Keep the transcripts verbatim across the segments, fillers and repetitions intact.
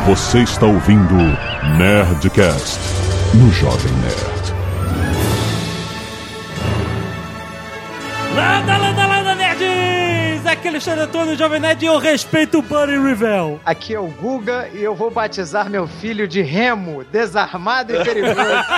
Você está ouvindo Nerdcast no Jovem Nerd. Landa, landa, landa, nerds! Aqui é Alexandre Antônio, Jovem Nerd, e eu respeito o Buddy Revell. Aqui é o Guga e eu vou batizar meu filho de Remo, desarmado e perigoso.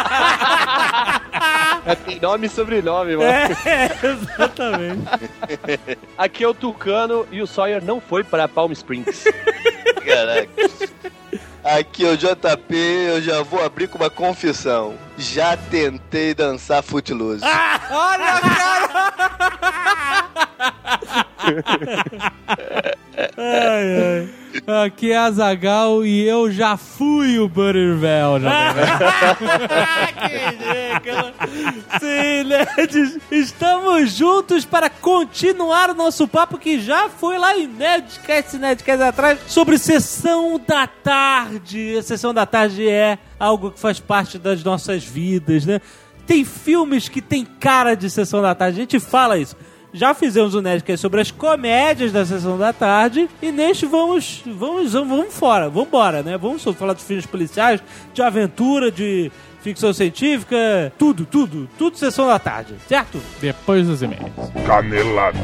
Tem nome e sobrenome, mano. É, exatamente. Aqui é o Tucano e o Sawyer não foi para Palm Springs. Caraca. Aqui é o J P, eu já vou abrir com uma confissão. Já tentei dançar Footloose. Ah, olha, cara! Ai, ai. Aqui é a Azaghal e eu já fui o Butterville. Que ridículo. Sim, nerds, estamos juntos para continuar o nosso papo que já foi lá em Nerdcast, Nerdcast atrás, sobre Sessão da Tarde. A Sessão da Tarde é algo que faz parte das nossas vidas, né? Tem filmes que tem cara de Sessão da Tarde, a gente fala isso. Já fizemos um Nerdcast sobre as comédias da Sessão da Tarde e neste vamos, vamos, vamos, vamos fora, vamos embora, né? Vamos falar dos filmes policiais, de aventura, de ficção científica, tudo, tudo, tudo Sessão da Tarde, certo? Depois dos e-mails. Canelada.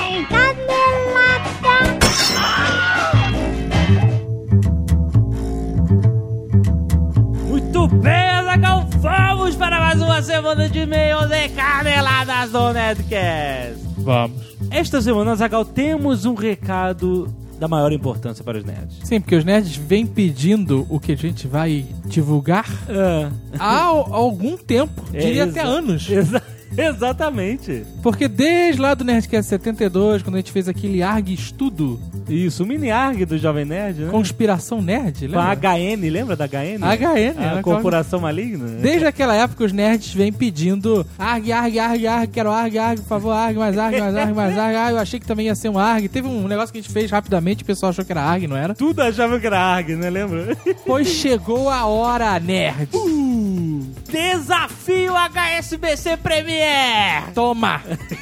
Muito bem, Azaghal, vamos para mais uma semana de e-mails e caneladas do Nerdcast. Vamos. Esta semana, Azaghal, temos um recado da maior importância para os nerds. Sim, porque os nerds vêm pedindo o que a gente vai divulgar É. há algum tempo, diria É, até exa- anos. Exa- exatamente. Porque desde lá do Nerdcast setenta e dois, quando a gente fez aquele A R G Estudo, Isso, o mini A R G do Jovem Nerd, né? Conspiração Nerd, Com a lembra? H N, lembra da H N? H N, A né? Corporação Maligna. Desde aquela época, os nerds vêm pedindo A R G, A R G, A R G, A R G, quero A R G, A R G, por favor, A R G, mais A R G, mais A R G, mais A R G. Ah, eu achei que também ia ser um A R G. Teve um negócio que a gente fez rapidamente, o pessoal achou que era A R G, não era? Tudo achava que era A R G, né? Lembra? Pois chegou a hora, nerd. Uh, Desafio H S B C Premiere! Toma!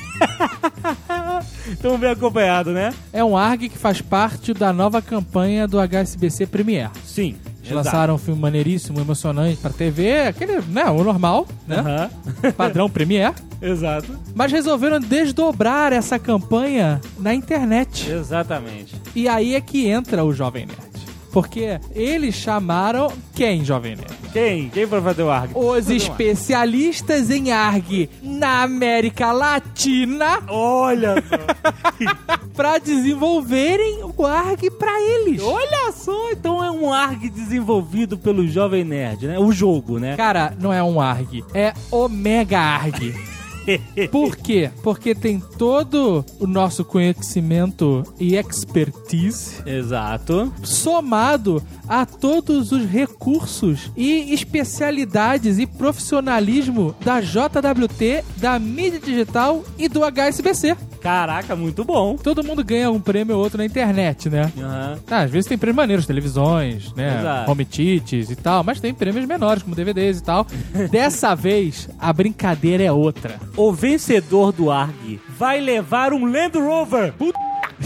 Então bem acompanhado, né? É um A R G que faz parte da nova campanha do H S B C Premiere. Sim. Eles lançaram um filme maneiríssimo, emocionante pra T V, aquele, né, o normal, né? Aham. Padrão Premiere. Exato. Mas resolveram desdobrar essa campanha na internet. Exatamente. E aí é que entra o Jovem Nerd. Porque eles chamaram quem, Jovem Nerd? Quem? Quem vai fazer o A R G? Os especialistas em A R G na América Latina. Olha só. Pra desenvolverem o A R G pra eles. Olha só, então é um A R G desenvolvido pelo Jovem Nerd, né? O jogo, né? Cara, não é um A R G, é Omega A R G. Por quê? Porque tem todo o nosso conhecimento e expertise Exato. somado a todos os recursos e especialidades e profissionalismo da J W T, da mídia digital e do H S B C. Caraca, muito bom. Todo mundo ganha um prêmio ou outro na internet, né? Aham. Ah, às vezes tem prêmios maneiros, televisões, né? Exato. Home cheats e tal, mas tem prêmios menores, como D V Ds e tal. Dessa vez, a brincadeira é outra. O vencedor do A R G vai levar um Land Rover. Puta.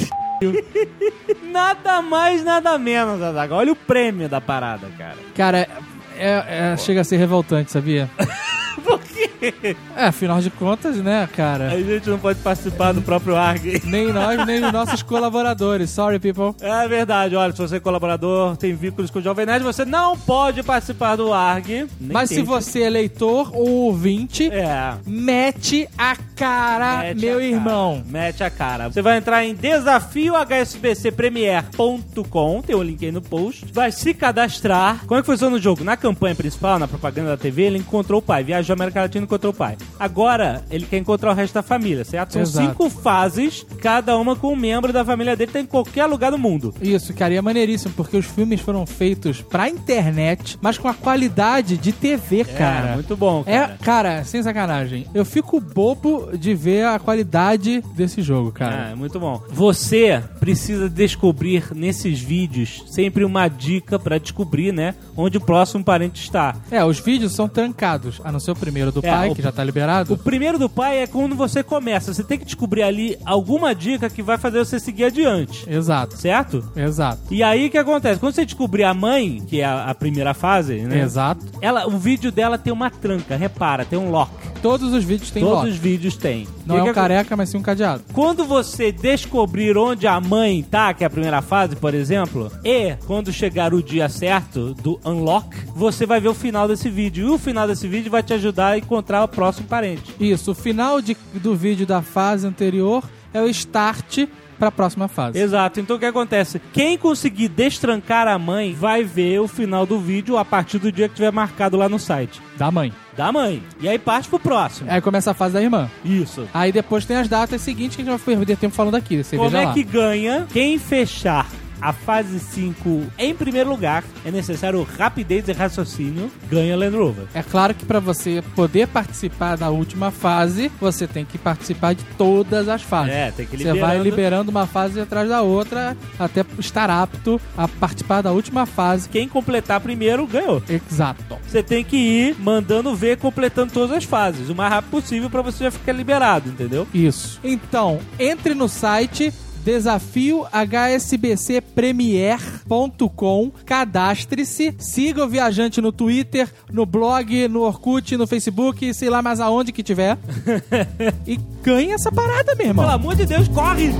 Nada mais, nada menos, Azaghal. Olha o prêmio da parada, cara. Cara, é, é, chega a ser revoltante, sabia? Por quê? É, afinal de contas, né, cara? A gente não pode participar do próprio A R G. Nem nós, nem os nossos colaboradores. Sorry, people. É verdade, olha, se você é colaborador, tem vínculos com o Jovem Nerd, você não pode participar do A R G. Nem Mas se tente. você é leitor ou ouvinte, É. mete a cara, Mete meu a irmão. cara, mete a cara. Você vai entrar em desafio h s b c premiere ponto com, tem o um link aí no post. Vai se cadastrar. Como é que funciona o jogo? Na campanha principal, na propaganda da T V, ele encontrou o pai. Viajou à América Latina e encontrou o pai. Agora, ele quer encontrar o resto da família, certo? São Exato. cinco fases, cada uma com um membro da família dele, tá em qualquer lugar do mundo. Isso, cara, e é maneiríssimo, porque os filmes foram feitos pra internet, mas com a qualidade de T V, cara. É, muito bom, cara. É, cara, sem sacanagem. Eu fico bobo de ver a qualidade desse jogo, cara. É, muito bom. Você precisa descobrir nesses vídeos sempre uma dica pra descobrir, né, onde o próximo parente está. É, os vídeos são trancados, a não ser o primeiro do É, pai, o- que já tá liberado. O primeiro do pai é quando você começa. Você tem que descobrir ali alguma dica que vai fazer você seguir adiante. Exato, Certo? exato. E aí o que acontece? Quando você descobrir a mãe, que é a, a primeira fase, né? Exato. Ela, o vídeo dela tem uma tranca, repara, tem um lock. Todos os vídeos têm Todos lock. os vídeos têm. Não E é que um acon- careca, mas sim um cadeado. Quando você descobrir onde a mãe tá, que é a primeira fase, por exemplo, e quando chegar o dia certo do unlock, você vai ver o final desse vídeo. E o final desse vídeo vai te ajudar a encontrar o próximo parente. Isso, o final de- do vídeo da fase anterior é o start pra próxima fase. Exato. Então o que acontece? Quem conseguir destrancar a mãe vai ver o final do vídeo a partir do dia que tiver marcado lá no site. Da mãe. Da mãe. E aí parte pro próximo. Aí começa a fase da irmã. Isso. Aí depois tem as datas seguintes que a gente vai perder tempo falando aqui. Você Como veja é lá. que ganha? Quem fechar a fase cinco em primeiro lugar, é necessário rapidez e raciocínio, ganha Land Rover. É claro que pra você poder participar da última fase, você tem que participar de todas as fases. É, tem que ir Você vai liberando. liberando uma fase atrás da outra até estar apto a participar da última fase. Quem completar primeiro, ganhou. Exato. Você tem que ir mandando ver, completando todas as fases, o mais rápido possível pra você já ficar liberado, entendeu? Isso. Então, entre no site desafio h s b c premier ponto com, cadastre-se, siga o Viajante no Twitter, no blog, no Orkut, no Facebook, sei lá mais aonde que tiver. E ganhe essa parada, meu irmão. Pelo amor de Deus, corre!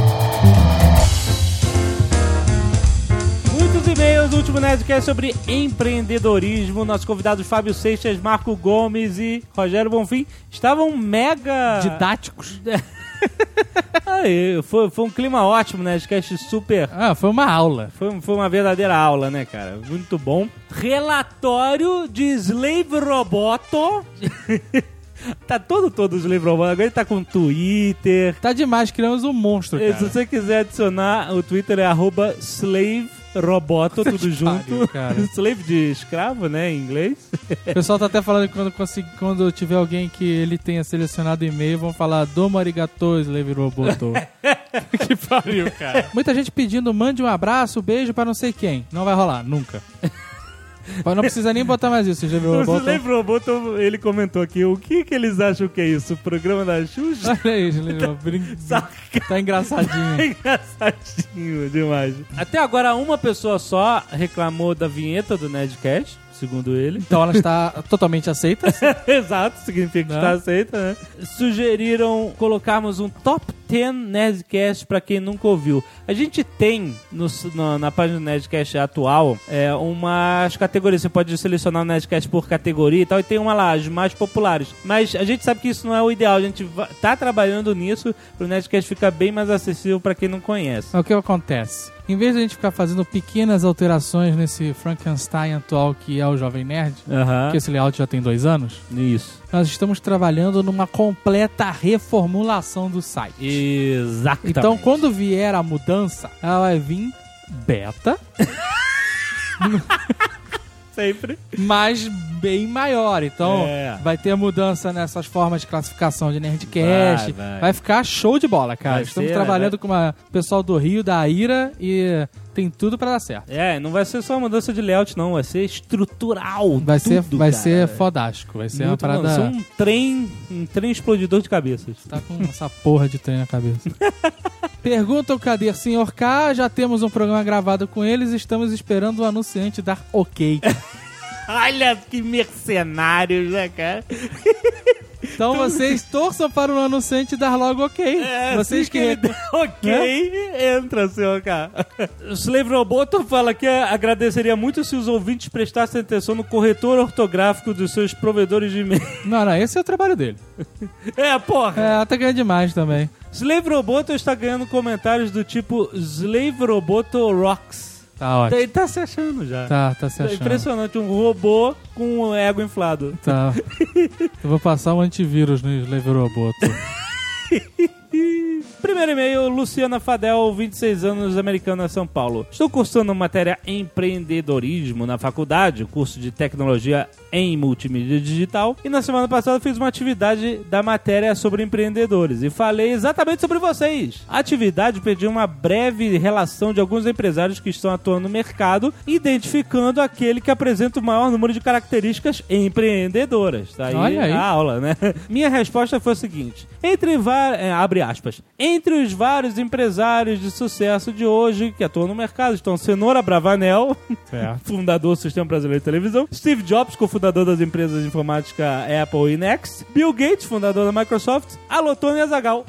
Muitos e-mails do último Nerdcast sobre empreendedorismo. Nossos convidados Fábio Seixas, Marco Gomes e Rogério Bonfim estavam mega... Didáticos. Aí, foi, foi um clima ótimo, né? Nerdcast super... Ah, foi uma aula. Foi, foi uma verdadeira aula, né, cara? Muito bom. Relatório de Slave Roboto. Tá todo, todo Slave Roboto. Agora ele tá com Twitter. Tá demais, criamos um monstro, E cara. se você quiser adicionar, o Twitter é arroba Slave Roboto, tudo junto. pariu, cara. Slave de escravo, né, em inglês. O pessoal tá até falando que quando, consegui- quando tiver alguém que ele tenha selecionado e-mail, vão falar Domo arigato, Slave Roboto. Que pariu, cara. Muita gente pedindo, mande um abraço, beijo pra não sei quem. Não vai rolar, nunca. Mas não precisa nem botar mais isso, Slave O Roboto. Slave Roboto, ele comentou aqui, o que que eles acham que é isso? O programa da Xuxa? Olha aí, Slave Roboto. Brin- Tá engraçadinho. Engraçadinho demais. Até agora, uma pessoa só reclamou da vinheta do Nerdcast, segundo ele. Então ela está totalmente aceita. Exato, significa que Né? está aceita, né? Sugeriram colocarmos um top dez Nerdcast pra quem nunca ouviu. A gente tem no, na, na página do Nerdcast atual é, umas categorias. Você pode selecionar o Nerdcast por categoria e tal, e tem uma lá, as mais populares. Mas a gente sabe que isso não é o ideal. A gente va- tá trabalhando nisso pro Nerdcast ficar bem mais acessível pra quem não conhece. O que acontece? Em vez de a gente ficar fazendo pequenas alterações nesse Frankenstein atual que é o Jovem Nerd, Aham. que esse layout já tem dois anos, Isso. nós estamos trabalhando numa completa reformulação do site. Exatamente. Então, quando vier a mudança, ela vai vir beta, Sempre. mas bem maior. Então, É. vai ter mudança nessas formas de classificação de Nerdcast. Vai, vai. Vai ficar show de bola, cara. Vai Estamos ser, trabalhando vai. com o pessoal do Rio, da Aira, e tem tudo pra dar certo. É, não vai ser só uma mudança de layout, não. Vai ser estrutural. Vai ser, tudo, vai cara. ser fodástico. Vai ser uma Muito bom. parada... Vai ser um trem, um trem explodidor de cabeças. Tá com essa porra de trem na cabeça. Perguntam cadê senhor K? Já temos um programa gravado com eles. Estamos esperando o anunciante dar ok. Olha que mercenários, né, cara? Então vocês torçam para o anunciante dar logo ok. vocês assim que... ele der ok, entra, senhor K. O Slave Roboto fala que agradeceria muito se os ouvintes prestassem atenção no corretor ortográfico dos seus provedores de e-mail. Não, não, esse é o trabalho dele. É, porra. É, tá ganhando demais também. Slave Roboto está ganhando comentários do tipo Slave Roboto Rocks. Tá ótimo. Ele tá se achando já. Tá, tá se É achando. impressionante, um robô com um ego inflado. Tá. Eu vou passar um antivírus no Slave Roboto. Primeiro e-mail, Luciana Fadel, vinte e seis anos, americana, São Paulo. Estou cursando matéria empreendedorismo na faculdade, curso de tecnologia em multimídia digital, e na semana passada fiz uma atividade da matéria sobre empreendedores e falei exatamente sobre vocês. A atividade pediu uma breve relação de alguns empresários que estão atuando no mercado, identificando aquele que apresenta o maior número de características empreendedoras. Tá aí, Olha aí. a aula, né? Minha resposta foi o seguinte: entre vários, é, abre aspas, entre os vários empresários de sucesso de hoje que atuam no mercado estão Cenoura Bravanel, fundador do Sistema Brasileiro de Televisão, Steve Jobs, cofundador das empresas de informática Apple e Next, Bill Gates, fundador da Microsoft, Alotone e Azaghal.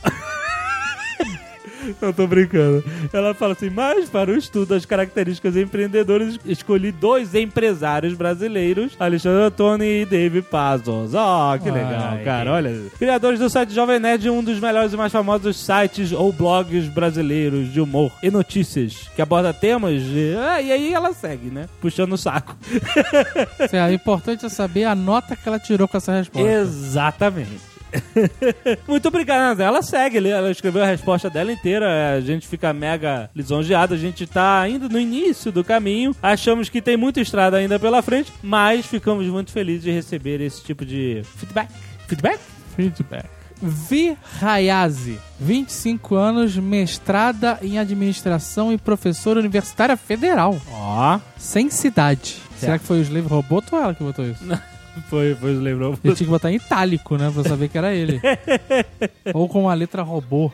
Não tô brincando. Ela fala assim, mas para o estudo das características empreendedoras, escolhi dois empresários brasileiros, Alexandre Ottoni e David Pazos. Ó, oh, que legal, Ai, cara. Olha, criadores do site Jovem Nerd, um dos melhores e mais famosos sites ou blogs brasileiros de humor e notícias, que aborda temas de... Ah, e aí ela segue, né? Puxando o saco. É importante é saber a nota que ela tirou com essa resposta. Exatamente. Muito obrigado, ela segue, ela escreveu a resposta dela inteira, a gente fica mega lisonjeado, a gente tá ainda no início do caminho, achamos que tem muita estrada ainda pela frente, mas ficamos muito felizes de receber esse tipo de feedback. Feedback? Feedback. Vi Hayazi, vinte e cinco anos, mestrada em administração e professora universitária federal. Ó. Sem cidade. Certo. Será que foi o Slave Robot ou ela que botou isso? Foi, foi o Slave Robot. Ele tinha que botar em itálico, né? Pra saber que era ele. Ou com a letra robô.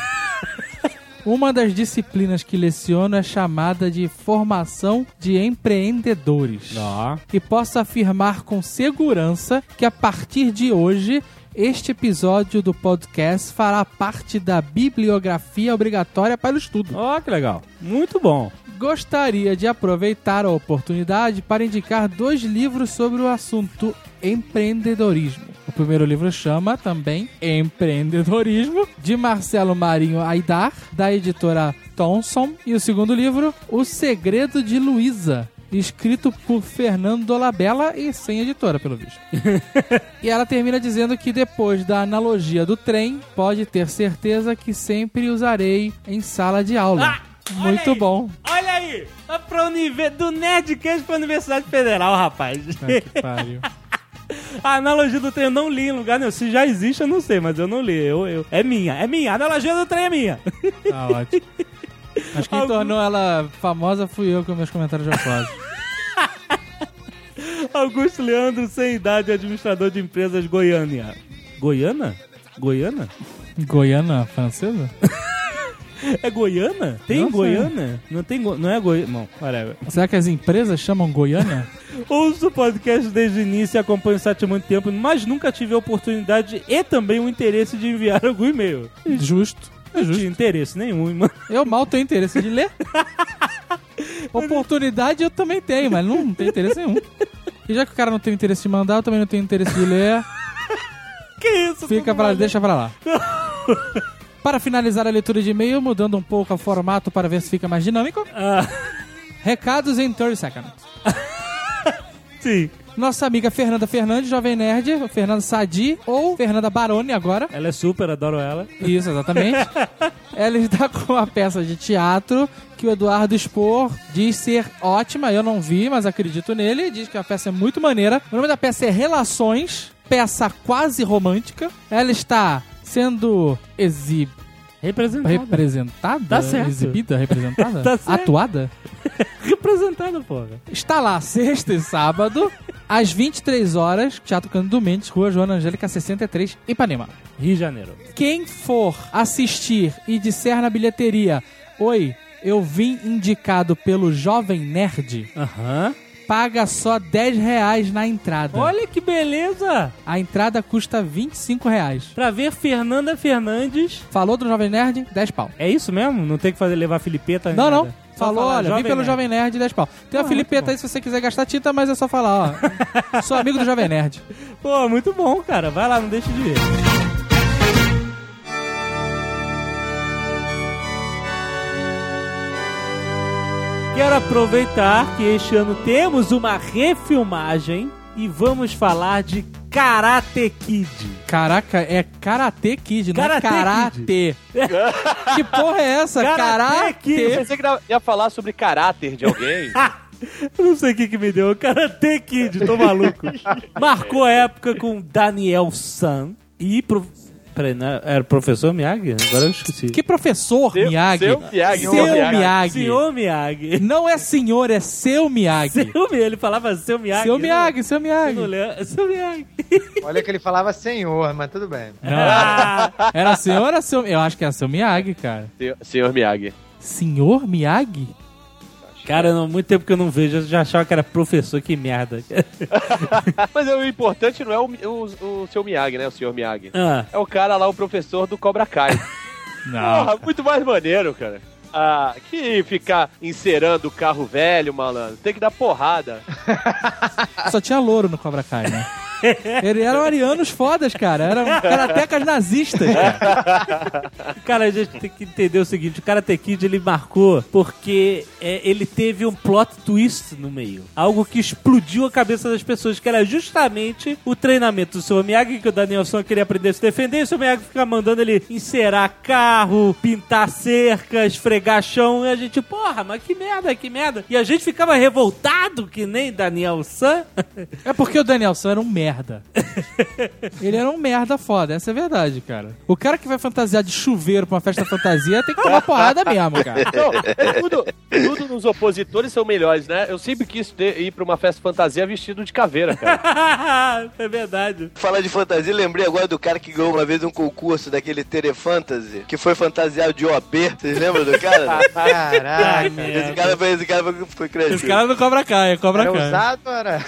Uma das disciplinas que leciono é chamada de formação de empreendedores. Ó. E posso afirmar com segurança que a partir de hoje, este episódio do podcast fará parte da bibliografia obrigatória para o estudo. Ó, oh, que legal. Muito bom. Gostaria de aproveitar a oportunidade para indicar dois livros sobre o assunto empreendedorismo. O primeiro livro chama também Empreendedorismo, de Marcelo Marinho Aidar, da editora Thomson. E o segundo livro, O Segredo de Luísa, escrito por Fernando Dolabella e sem editora, pelo visto. E ela termina dizendo que depois da analogia do trem, pode ter certeza que sempre usarei em sala de aula. Ah, muito aí, bom. Olha aí! Pra univer... Do Nerdcast pra Universidade Federal, rapaz. É que pariu. A analogia do trem eu não li em lugar nenhum. Se já existe, eu não sei, mas eu não li. Eu, eu... É minha, é minha. A analogia do trem é minha. Tá ótimo. Acho que quem Algum... tornou ela famosa fui eu com meus comentários jocosos. Augusto Leandro, sem idade, administrador de empresas Goiânia. Goiana? Goiana? Goiana francesa? É Goiana? Tem não Goiana? Não, tem go... não é Goiana? Não, whatever. Será que as empresas chamam Goiânia? Ouço o podcast desde o início e acompanho o site há muito tempo, mas nunca tive a oportunidade e também o interesse de enviar algum e-mail. Justo. É não justo. tinha interesse nenhum, mano. Eu mal tenho interesse de ler. Oportunidade eu também tenho, mas não, não tenho interesse nenhum. E já que o cara não tem interesse de mandar, eu também não tenho interesse de ler. Que isso? Fica pra, deixa pra lá. Para finalizar a leitura de e-mail, mudando um pouco o formato para ver se fica mais dinâmico. Ah. Recados em trinta seconds. Sim. Nossa amiga Fernanda Fernandes, Jovem Nerd, Fernanda Sadi ou Fernanda Baroni agora. Ela é super, adoro ela. Isso, exatamente. Ela está com uma peça de teatro que o Eduardo Spor diz ser ótima. Eu não vi, mas acredito nele. Diz que a peça é muito maneira. O nome da peça é Relações, peça quase romântica. Ela está sendo exibida. Representada. Representada? Tá certo. Exibida? Representada? Tá certo. Atuada? Representada, porra. Está lá sexta e sábado, às vinte e três horas, Teatro Cândido Mendes, Rua Joana Angélica sessenta e três, Ipanema, Rio de Janeiro. Quem for assistir e disser na bilheteria, oi, eu vim indicado pelo Jovem Nerd, aham, uhum, paga só dez reais na entrada. Olha que beleza! A entrada custa vinte e cinco reais. Pra ver Fernanda Fernandes. Falou do Jovem Nerd, dez pau. É isso mesmo? Não tem que fazer levar Filipeta? Não, nada. não. Só Falou, olha, vim pelo Nerd. Jovem Nerd, dez pau. Tem uma Filipeta aí se você quiser gastar tinta, mas é só falar, ó. Sou amigo do Jovem Nerd. Pô, muito bom, cara. Vai lá, não deixe de ver. Quero aproveitar que este ano temos uma refilmagem e vamos falar de Karate Kid. Caraca, é Karate Kid, não Karate é Karate. Que porra é essa? Karate Kid. Eu pensei que ia falar sobre caráter de alguém. Eu não sei o que que me deu. Karate Kid, tô maluco. Marcou a época com Daniel San e... Pro... Peraí, não era o professor Miyagi? Agora eu esqueci. Que professor Seu- Miyagi? seu Miyagi, Seu seu Miyagi. Miyagi. Senhor Miyagi. Não é senhor, é seu Miyagi. Seu Miyagi. Ele falava seu Miyagi. Seu Miyagi, seu Eu não Miyagi. lembro. Seu Miyagi. Olha que ele falava senhor, mas tudo bem. Não, era, era senhor ou era seu... Eu acho que era seu Miyagi, cara. Senhor- Senhor Miyagi. Senhor Miyagi? Cara, não, muito tempo que eu não vejo, eu já achava que era professor, que merda. Mas o importante não é o, o, o seu Miyagi, né? O senhor Miyagi. Ah, É o cara lá, o professor do Cobra Kai. Não. Porra, muito mais maneiro, cara. Ah, que ficar encerando o carro velho, malandro. Tem que dar porrada. Só tinha louro no Cobra Kai, né? Eles eram arianos fodas, cara. Eram karatecas nazistas, cara. cara, a gente tem que entender o seguinte, o Karate Kid, ele marcou porque é, ele teve um plot twist no meio. Algo que explodiu a cabeça das pessoas, que era justamente o treinamento do seu Miyagi, que o Daniel San queria aprender a se defender, e o seu Miyagi fica mandando ele encerar carro, pintar cerca, esfregar chão, e a gente, porra, mas que merda, que merda. E a gente ficava revoltado, que nem Daniel San. É porque o Daniel San era um merda. Ele era um merda foda, essa é a verdade, cara. O cara que vai fantasiar de chuveiro pra uma festa fantasia tem que tomar porrada mesmo, cara. Não, tudo, tudo nos opositores são melhores, né? Eu sempre quis ter, ir pra uma festa fantasia vestido de caveira, cara. É verdade. Falar de fantasia, lembrei agora do cara que ganhou uma vez um concurso daquele Telefantasy, que foi fantasiado de O B. Vocês lembram do cara? Caraca. Esse cara foi, esse cara foi, foi crescido. Esse cara não cobra Kai, é cobra Era Kai. usado, era?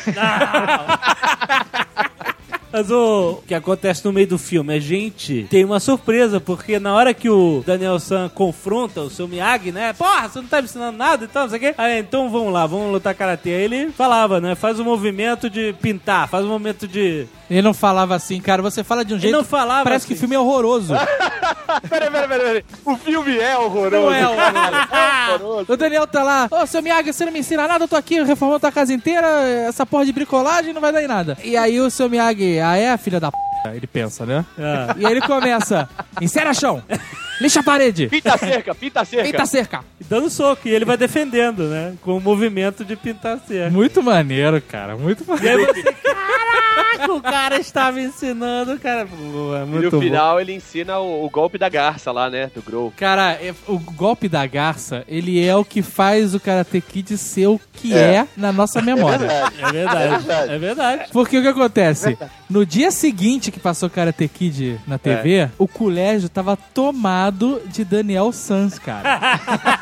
Mas o que acontece no meio do filme, a gente tem uma surpresa, porque na hora que o Daniel San confronta o seu Miyagi, né? Porra, você não tá me ensinando nada e tal, não sei o quê. Aí, então vamos lá, vamos lutar karatê. Aí ele falava, né? Faz um movimento de pintar, faz um movimento de... Ele não falava assim, cara, você fala de um jeito... não falava Parece assim. que o filme é horroroso. Peraí, peraí, peraí, peraí. O filme é horroroso. Não é horroroso. O Daniel tá lá, ô, seu Miyagi, você não me ensina nada, eu tô aqui reformando tua casa inteira, essa porra de bricolagem não vai dar em nada. E aí o seu Miyagi, ah é, filha da p... Ele pensa, né? Ah. E aí ele começa, encera chão, lixa a parede, Pinta a cerca, pinta a cerca. pinta a cerca. Dando soco, e ele vai defendendo, né? Com o movimento de pintar cerca. Muito maneiro, cara, muito E maneiro. aí você, caraca, o cara estava ensinando, cara. Pô, é E muito no bom. final ele ensina o, o golpe da garça lá, né? Do Grow. Cara, é- o golpe da garça, ele é o que faz o Karate Kid ser o que é, É. na nossa memória. É verdade, é verdade. Porque o que acontece? No dia seguinte que passou Karate Kid na T V, o colégio tava tomado de Daniel Sans, cara.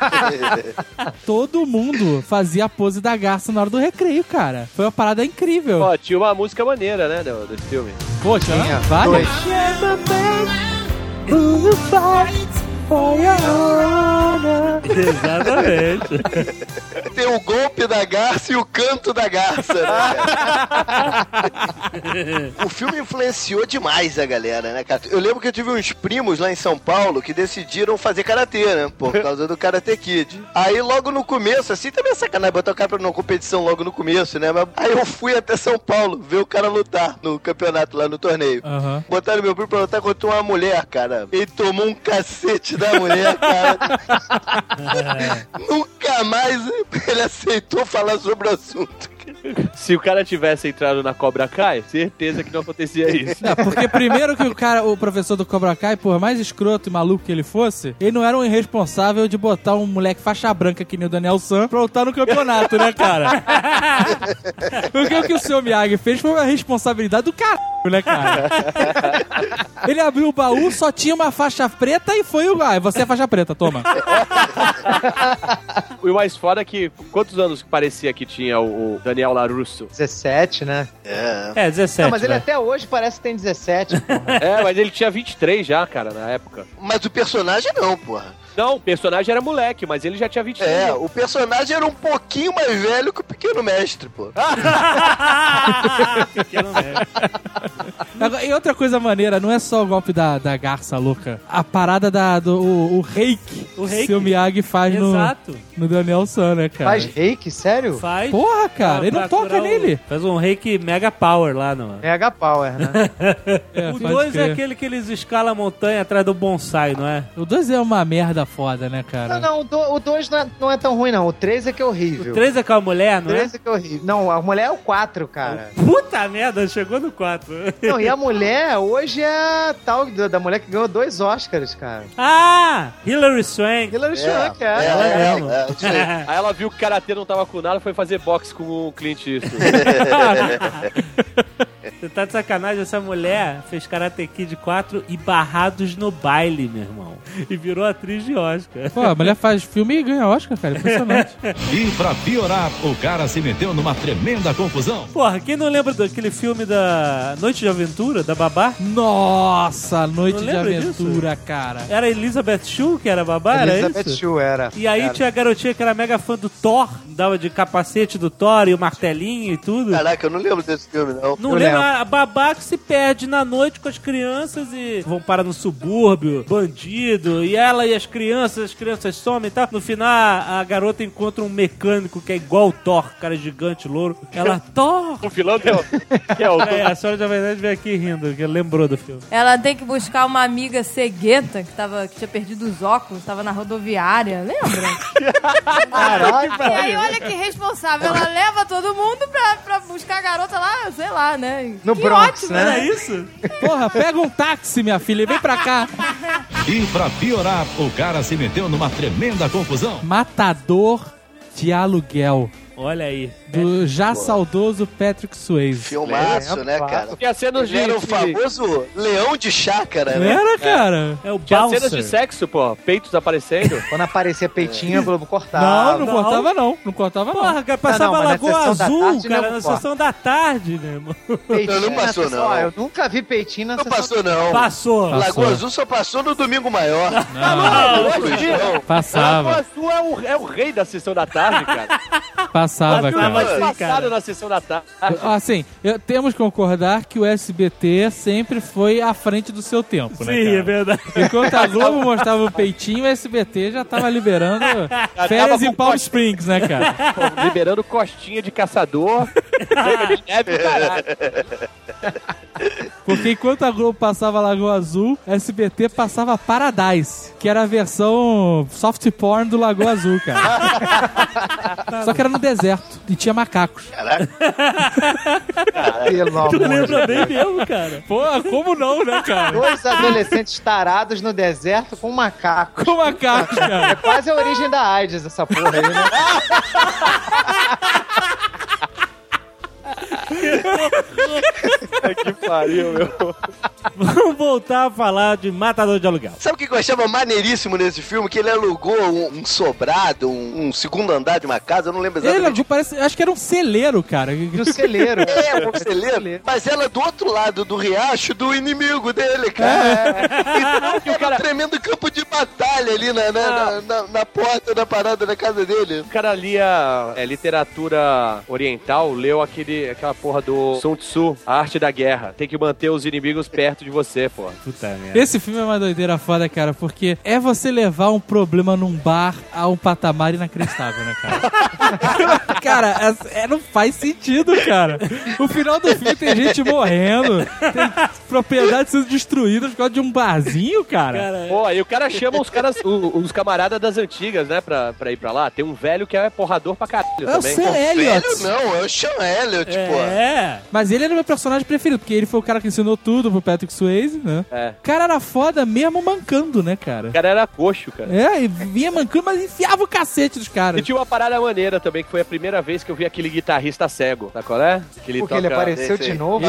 Todo mundo fazia a pose da garça na hora do recreio, cara. Foi uma parada incrível. Ó, tinha uma música maneira, né? do- Desse filme. Poxa, Tinha várias. Exatamente. Tem o golpe da garça e o canto da garça, né, cara? O filme influenciou demais a galera, né, cara? Eu lembro que eu tive uns primos lá em São Paulo que decidiram fazer karatê, né? Por causa do Karate Kid. Aí logo no começo, assim, também é sacanagem botar o cara pra uma competição logo no começo, né? Mas aí eu fui até São Paulo ver o cara lutar no campeonato lá no torneio. Aham. Botaram meu primo pra lutar contra uma mulher, cara. Ele tomou um cacete da mulher, cara. Nunca mais ele aceitou falar sobre o assunto. Se o cara tivesse entrado na Cobra Kai, certeza que não acontecia isso. Não, porque primeiro que o cara, o professor do Cobra Kai, por mais escroto e maluco que ele fosse, ele não era um irresponsável de botar um moleque faixa branca que nem o Daniel San pra lutar no campeonato, né, cara? Porque o que o seu Miyagi fez foi uma responsabilidade do caralho, né, cara? Ele abriu o baú, só tinha uma faixa preta e foi o... Ah, você é faixa preta, toma. E o mais foda é que, quantos anos que parecia que tinha o, o Daniel LaRusso? dezessete, né? É. É, dezessete. Não, mas ele vai. até hoje parece que tem dezessete, porra. É, mas ele tinha vinte e três já, cara, na época. Mas o personagem não, porra. Não, o personagem era moleque, mas ele já tinha vinte e três. É, o personagem era um pouquinho mais velho que o Pequeno Mestre, pô. Pequeno mestre. Agora, e outra coisa maneira, não é só o golpe da, da garça louca. A parada da, do o, o reiki O reiki. Seu Miyagi faz no, Exato. no Daniel San, né, cara? Faz reiki, sério? Faz. Porra, cara, pra- ele não pra toca curar o- nele. Faz um reiki mega power lá no... Mega Power, né? É, O pode dois é crer. aquele que eles escalam a montanha atrás do bonsai, não é? O dois é uma merda foda, né, cara? Não, não, o dois não é, não é tão ruim, não. O três é que é horrível. O três é com a mulher, O não é? três é que é horrível. Não, a mulher é o quatro, cara. Puta merda, chegou no quatro. Não, e a mulher hoje é a tal da da mulher que ganhou dois Oscars, cara. Ah! Hilary Swank. Hilary Swank, é. é, Ela é, mesmo. é, isso aí. Aí ela viu que o karatê não tava com nada, foi fazer boxe com o Clint Eastwood. Você tá de sacanagem, essa mulher fez Karate Kid quatro e Barrados no Baile, meu irmão. E virou atriz de Oscar. Pô, a mulher faz filme e ganha Oscar, cara. Impressionante. E pra piorar, o cara se meteu numa tremenda confusão. Porra, quem não lembra daquele filme da Noite de Aventura, da Babá? Nossa, Noite Não de lembra Aventura, cara. Era Elizabeth Shue que era babá, era Elizabeth isso? Shue era. E aí Era. tinha a garotinha que era mega fã do Thor, dava de capacete do Thor e o martelinho e tudo. Caraca, eu não lembro desse filme, não. Não Eu lembra lembro. a babá que se perde na noite com as crianças e vão parar no subúrbio, bandido, e ela e as crianças, as crianças somem e tal. No final, a a garota encontra um mecânico que é igual o Thor, cara gigante, louro. Ela, Thor! O vilão que é o... Que é o É, a senhora de verdade veio aqui rindo, que lembrou do filme. Ela tem que buscar uma amiga cegueta que, tava, que tinha perdido os óculos, tava na rodoviária, lembra? Caraca. E aí, olha que responsável, ela leva todo mundo pra, pra buscar a garota lá, sei lá, né? No que Bronx, ótimo, né? Era isso? Porra, pega um táxi, minha filha, e vem pra cá. E pra piorar, o cara se meteu numa tremenda confusão. Matador de Aluguel, Olha aí. do já saudoso Patrick Swayze. Filmaço, É, né, claro. cara? Tinha cenas de... Ele era o de- famoso leão de chácara, né? Era, cara? É o Tinha Bouncer. cenas de sexo, pô. Peitos aparecendo. Quando aparecia peitinho, a Globo cortava. Não, não, não. cortava não. Não cortava não. Porra, cara, passava não, mas na Lagoa sessão da Azul, tarde cara, não na pode. sessão da tarde, meu irmão. Peitinho Não, não na passou, sessão- não. Ó, eu nunca vi peitinho na Não sessão. passou, não. Passou. Passou. Lagoa Azul só passou no Domingo Maior. Não, No Flujão. O passava, Azul é o, é o rei da sessão da tarde, cara. passava, Passava cara. sim, Passado cara. na sessão da tarde. Assim, eu- temos que concordar que o S B T sempre foi à frente do seu tempo, né, Sim, cara? é verdade. Enquanto a Globo mostrava o peitinho, o S B T já tava liberando férias tava em com Palm costa. Springs, né, cara? Pô, liberando costinha de caçador. Branca de neve, caralho. Porque enquanto a Globo passava Lagoa Azul, a S B T passava Paradise, que era a versão soft porn do Lagoa Azul, cara. Só que era no deserto e tinha macacos. Pelo amor Tu de lembra Deus. bem mesmo, cara. Pô, como não, né, cara? Dois adolescentes tarados no deserto com um macaco. Com macacos, É cara. quase a origem da AIDS, essa porra aí, né? Que pariu, meu. Vamos voltar a falar de Matador de Aluguel. Sabe o que eu achava maneiríssimo nesse filme? Que ele alugou um, um sobrado, um, um segundo andar de uma casa, eu não lembro Ele exatamente. parece, acho que era um celeiro, cara. Do celeiro. É, um celeiro, mas ela do outro lado do riacho do inimigo dele, cara. Então, era um tremendo campo de batalha ali na, na, na, na- na porta da parada da casa dele. O cara lia é, literatura oriental, leu aquele, aquela porra do Sun Tzu, A Arte da Guerra. Tem que manter os inimigos perto de você, porra. Puta merda. Esse filme é uma doideira foda, cara, porque é você levar um problema num bar a um patamar inacreditável, né, cara? Cara, é, é- não faz sentido, cara. O final do filme tem gente morrendo, tem propriedades sendo destruídas por causa de um barzinho, cara. Cara, Pô, aí o cara chama os caras, o- os camaradas das antigas, né, pra, pra ir pra lá. Tem um velho que é porrador pra caralho É o também. Sam Elliott. Velho não, é o Sean Elliott, pô. é. Mas ele era o meu personagem preferido, porque ele foi o cara que ensinou tudo pro Patrick Swayze, né? É. O cara era foda mesmo mancando, né, O cara? cara era coxo, cara. É, e vinha mancando, mas enfiava o cacete dos E caras. tinha uma parada maneira também, que foi a primeira vez que eu vi aquele guitarrista cego, sabe qual é? Que ele Porque toca... ele apareceu Esse de aí. novo.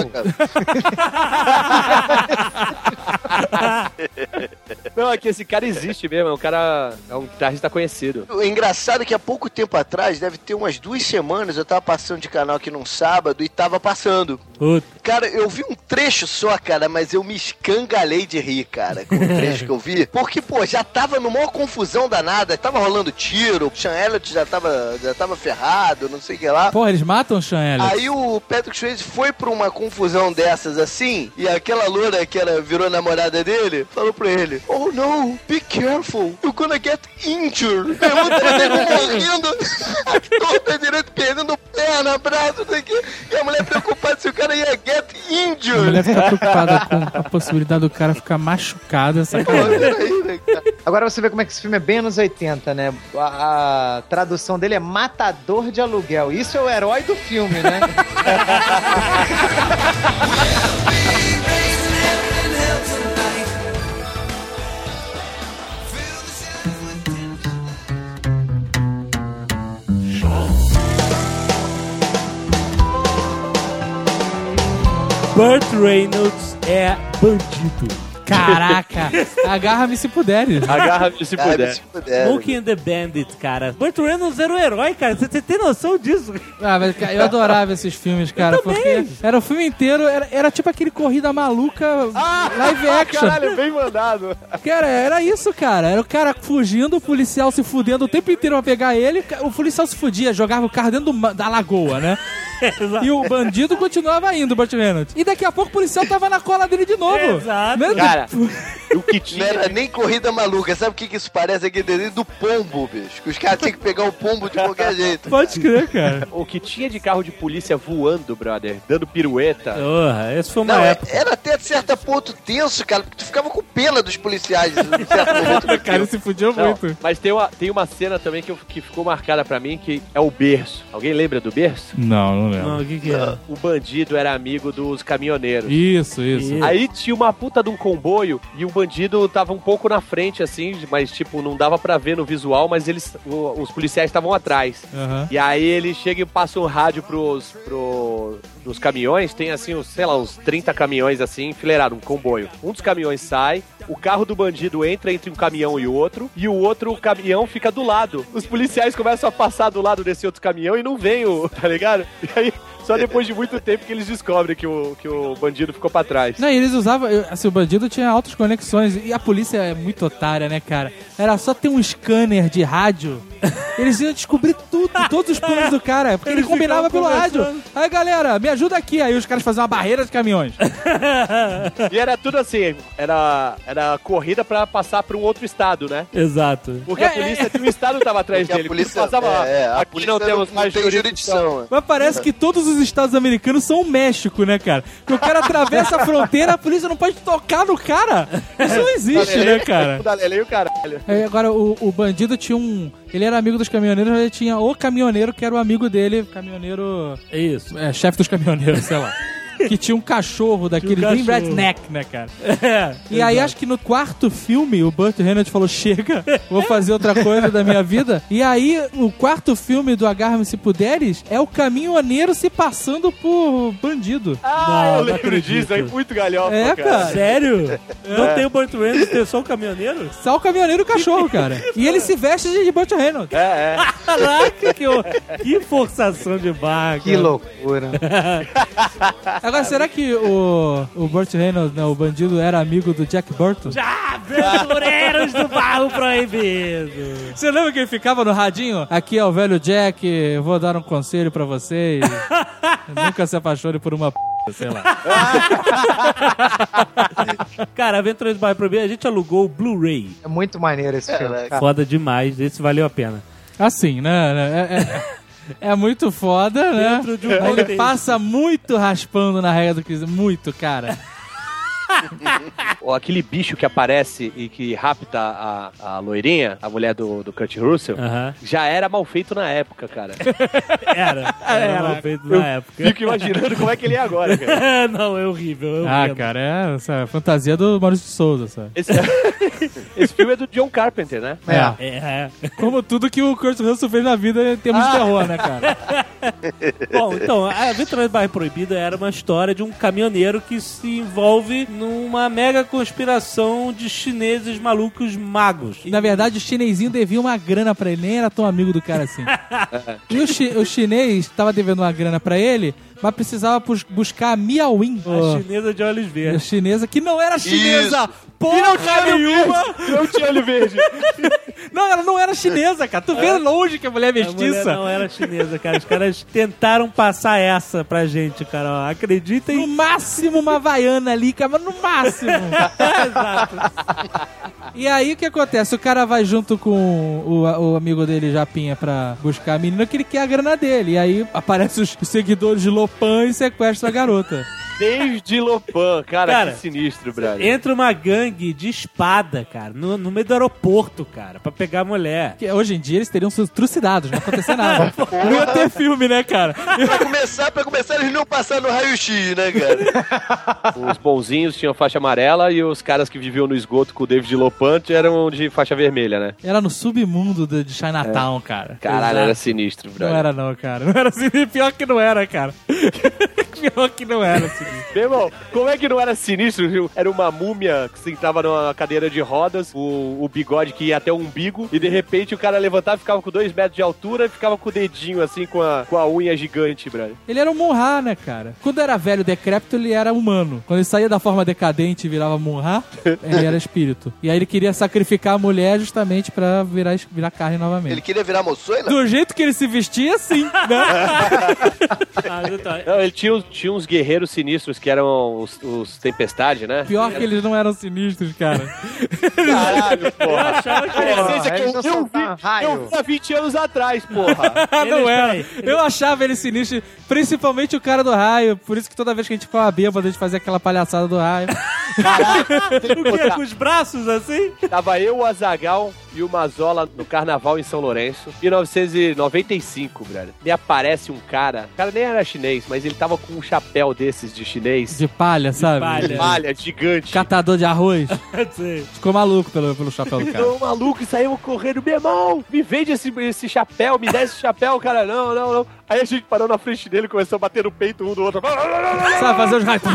Não, é que esse cara existe mesmo, é um cara, é um guitarrista conhecido. O engraçado é que há pouco tempo atrás, deve ter umas duas semanas, eu tava passando de canal aqui num sábado e tava passando. Puta. Cara, eu vi um trecho só, cara, mas eu me escangalei de rir, cara, com o trecho que eu vi. Porque, pô, já tava numa maior confusão danada, tava rolando tiro, o Sean Elliott já tava, já tava ferrado, não sei o que lá. Porra, eles matam o Sean Elliott. Aí o Patrick Swayze foi pra uma confusão dessas assim, e aquela loura que era, virou namorada dele, falou pra ele, oh no, be careful, you're gonna get injured. Aí o outro nego morrendo, torta direito, perdendo perna, braço, isso aqui. E a mulher preocupada se o cara ia get injured. A mulher fica preocupada com a possibilidade do cara ficar machucado. Essa cara. Agora você vê como é que esse filme é bem anos oitenta, né? A, a tradução dele é Matador de Aluguel. Isso é o herói do filme, né? Burt Reynolds é bandido. Caraca, agarra-me se puderes. Agarra-me se puder. Smokey and the Bandit, cara. Burt Reynolds era o herói, cara. Você tem noção disso? Ah, mas cara, eu adorava esses filmes, cara, porque era o filme inteiro, era, era tipo aquele Corrida Maluca Ah, live action. Caralho, bem mandado. Cara, era isso, cara. Era o cara fugindo, o policial se fudendo o tempo inteiro pra pegar ele. O policial se fudia, jogava o carro dentro do, da lagoa, né? E o bandido continuava indo, o Burt Reynolds. E daqui a pouco o policial tava na cola dele de novo. Exato. Né? Cara, o que tinha... Não era nem corrida maluca. Sabe o que, que isso parece? Aquele desenho do pombo, bicho. Que os caras tinham que pegar o pombo de qualquer jeito. Pode crer, cara. O que tinha de carro de polícia voando, brother, dando pirueta. Porra, essa foi uma Não, época. era até certo ponto tenso, cara, porque tu ficava com pena dos policiais em certo momento do Cara, filme. se fudiu Não, muito. mas tem uma, tem uma cena também que, eu- que ficou marcada pra mim, que é o berço. Alguém lembra do berço? Não, não lembro. Não, o que que é? O bandido era amigo dos caminhoneiros. Isso, isso. E- Aí tinha uma puta de um comboio e o bandido tava um pouco na frente, assim, mas tipo, não dava pra ver no visual, mas eles, o- os policiais estavam atrás. Aham. E aí ele chega e passa um rádio pros, pro, dos caminhões, tem assim, uns, sei lá, uns trinta caminhões assim, enfileirados, um comboio. Um dos caminhões sai, o carro do bandido entra entre um caminhão e outro, e o outro caminhão fica do lado. Os policiais começam a passar do lado desse outro caminhão e não vem o, tá ligado? E aí, só depois de muito tempo que eles descobrem que o, que o bandido ficou pra trás. Não, e eles usavam, eu- assim, o bandido tinha altas conexões, e a polícia é muito otária, né, cara? Era só ter um scanner de rádio, eles iam descobrir tudo, todos os planos do cara, porque ele Eles combinava pelo ficavam rádio. conversando. Aí, galera, me ajuda aqui. Aí os caras faziam uma barreira de caminhões. E era tudo assim, era, era corrida pra passar pra um outro estado, né? Exato. Porque É, a polícia de um estado tava atrás Porque a dele. polícia, passava, é, é, a aqui polícia não temos não, mais tem jurisdição. Mas parece que todos os estados americanos são o México, né, cara? Que o cara atravessa a fronteira, a polícia não pode tocar no cara. Isso não existe, né, cara? O Dalelei e o caralho. Aí, agora, o, o bandido tinha um... Ele era amigo dos caminhoneiros, mas ele tinha o caminhoneiro que era o amigo dele, caminhoneiro... É isso. É, chefe dos caminhoneiros, sei lá. Que tinha um cachorro daquele Tinha um bem cachorro. redneck, né, cara? É, E aí, acho que no quarto filme, o Burt Reynolds falou, chega, vou fazer outra coisa da minha vida. E aí, o quarto filme do Agarra-me Se Puderes é o caminhoneiro se passando por bandido. Ah, Não, eu não lembro acredito. disso, aí muito galhofa, É, cara. Sério? Não tem o Burt Reynolds, tem só o caminhoneiro? Só o caminhoneiro e o cachorro, cara. E ele se veste de Burt Reynolds. É, é. Caraca, que, que forçação de barra. Que cara. loucura. Agora, será que o, o Burt Reynolds, né, o bandido, era amigo do Jack Burton? Já, aventureiros do barro proibido. Você lembra que ele ficava no radinho? Aqui é o velho Jack, eu vou dar um conselho pra vocês. Nunca se apaixone por uma p... sei lá. Cara, Aventureiros do Barro Proibido, a gente alugou o Blu-ray. É muito maneiro esse filme. Caraca. cara. Foda demais, esse valeu a pena. Assim, né? É, é- é muito foda, né? Dentro de um Ele contexto. passa muito raspando na regra do quiz. Muito, cara. Ó, aquele bicho que aparece e que rapta a, a loirinha, a mulher do, do Kurt Russell, Aham. já era mal feito na época, cara. Era. Era mal feito na época. Fico imaginando como é que ele é agora, cara. Não, é horrível. Eu Ah, lembro. cara, é essa fantasia do Maurício de Souza, sabe? Esse, esse filme é do John Carpenter, né? É. É. Como tudo que o Kurt Russell fez na vida em termos de terror, né, cara? Bom, então, a Aventureiros do Barro Proibido era uma história de um caminhoneiro que se envolve numa mega conspiração de chineses malucos magos. Na verdade, o chinesinho devia uma grana pra ele, nem era tão amigo do cara assim. E o, chi- o chinês tava devendo uma grana pra ele, mas precisava bus- buscar a Miao Wing. A chinesa de olhos A verdes. chinesa, que não era chinesa, Isso. porra nenhuma. Não tinha olho verde. Não, ela não era chinesa, cara. Tu vê longe que a mulher é A mulher mestiça. não era chinesa, cara. Os caras tentaram passar essa pra gente, cara. Ó, acreditem. No máximo uma havaiana ali, cara, mas no máximo. Exato. E aí o que acontece? O cara vai junto com o, o amigo dele, Japinha, pra buscar a menina que ele quer a grana dele. E aí aparecem os seguidores de Lopan e sequestram a garota. Desde Lopan, cara, Cara, que sinistro, brother. Entra uma gangue de espada, cara, no, no meio do aeroporto, cara, pra pegar a mulher. Que hoje em dia eles teriam sido trucidados, não ia acontecer nada. Não ia ter filme, né, cara? Pra começar, pra começar, eles não passaram no raio-x, né, cara? Os bonzinhos tinham faixa amarela e os caras que viviam no esgoto com o David Lopan eram de faixa vermelha, né? Era no submundo de de Chinatown, cara. Caralho, Exato. era sinistro, brother. Não era não, cara. Não era assim, pior que não era, cara. Pior que não era assim. Meu irmão, como é que não era sinistro? Viu? Era uma múmia que sentava numa cadeira de rodas, o, o bigode que ia até o umbigo, e de repente o cara levantava, ficava com dois metros de altura e ficava com o dedinho assim, com a, com a unha gigante, brother. Ele era um Munra, né, cara? Quando era velho, decrépito, ele era humano. Quando ele saía da forma decadente e virava Munra, ele era espírito. E aí ele queria sacrificar a mulher justamente pra virar, virar carne novamente. Ele queria virar moçoila? Do jeito que ele se vestia, sim, né? Ah, então, Não, ele tinha, uns- tinha uns guerreiros sinistros que eram os, os Tempestade, né? Pior que eles não eram sinistros, cara. Caralho, eu porra. achava que A era. essência que eles eu, não eu soltaram vi, raio. eu vi há vinte anos atrás, porra. Ah, não Eles- era. peraí, Eu achava ele sinistro, principalmente o cara do raio. Por isso que toda vez que a gente ficava bêbado, a gente fazia aquela palhaçada do raio. O quê? Com os braços assim? Tava eu, o Azaghal e o Mazola no carnaval em São Lourenço, mil novecentos e noventa e cinco, brother. Me aparece um cara, o cara nem era chinês, mas ele tava com um chapéu desses de chinês, De palha, sabe? palha. malha gigante. Catador de arroz. Sei. Ficou maluco pelo, pelo chapéu do cara. Então, maluco, e saímos correndo, meu irmão, me vende esse, esse chapéu, me dá esse chapéu, cara, não, não, não. Aí a gente parou na frente dele e começou a bater no peito um do outro. Sabe, fazer os raios.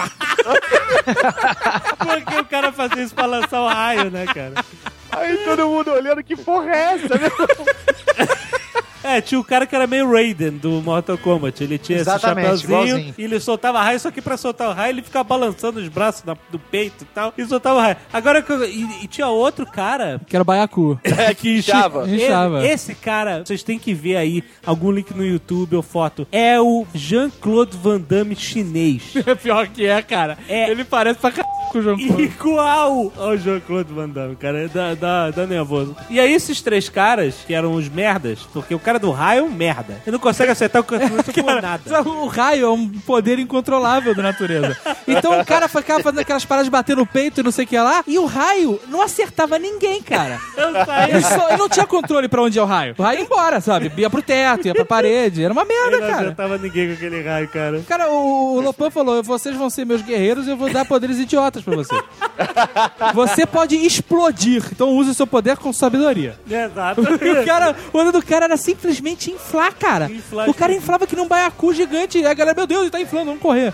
Por que o cara fazia isso pra lançar o raio, né, cara? Aí todo mundo olhando, que porra é essa, meu? É, tinha o cara que era meio Raiden do Mortal Kombat. Ele tinha Exatamente, esse chapéuzinho igualzinho. e ele soltava raio, só que pra soltar o raio ele ficava balançando os braços na- do peito e tal, e soltava o raio. Agora, que eu- e, e tinha outro cara Que era o baiacu. É, que inchava. Esse, Inchava. esse cara, vocês têm que ver aí algum link no YouTube ou foto. É o Jean-Claude Van Damme chinês. Pior que é, cara. É. Ele parece pra c... com o João Paulo. Igual ao Jean-Claude Van Damme, cara. Dá, dá, dá nervoso. E aí esses três caras, que eram os merdas, porque o cara do raio é um merda. Ele não consegue acertar o canto por nada. O raio é um poder incontrolável da natureza. Então o cara ficava fazendo aquelas paradas de bater no peito e não sei o que lá, e o raio não acertava ninguém, cara. Eu saí. Ele, só- ele não tinha controle pra onde ia o raio. O raio ia embora, sabe? Ia pro teto, ia pra parede. Era uma merda, Ele não cara. acertava ninguém com aquele raio, cara. Cara, o, o Lopan falou, vocês vão ser meus guerreiros e eu vou dar poderes idiotas pra você. Você pode explodir, então use o seu poder com sabedoria. Exato. E o cara, o olho do cara era simplesmente inflar, cara. Inflar o cara tudo. inflava que nem um baiacu gigante. E a galera, meu Deus, ele tá inflando, vamos correr.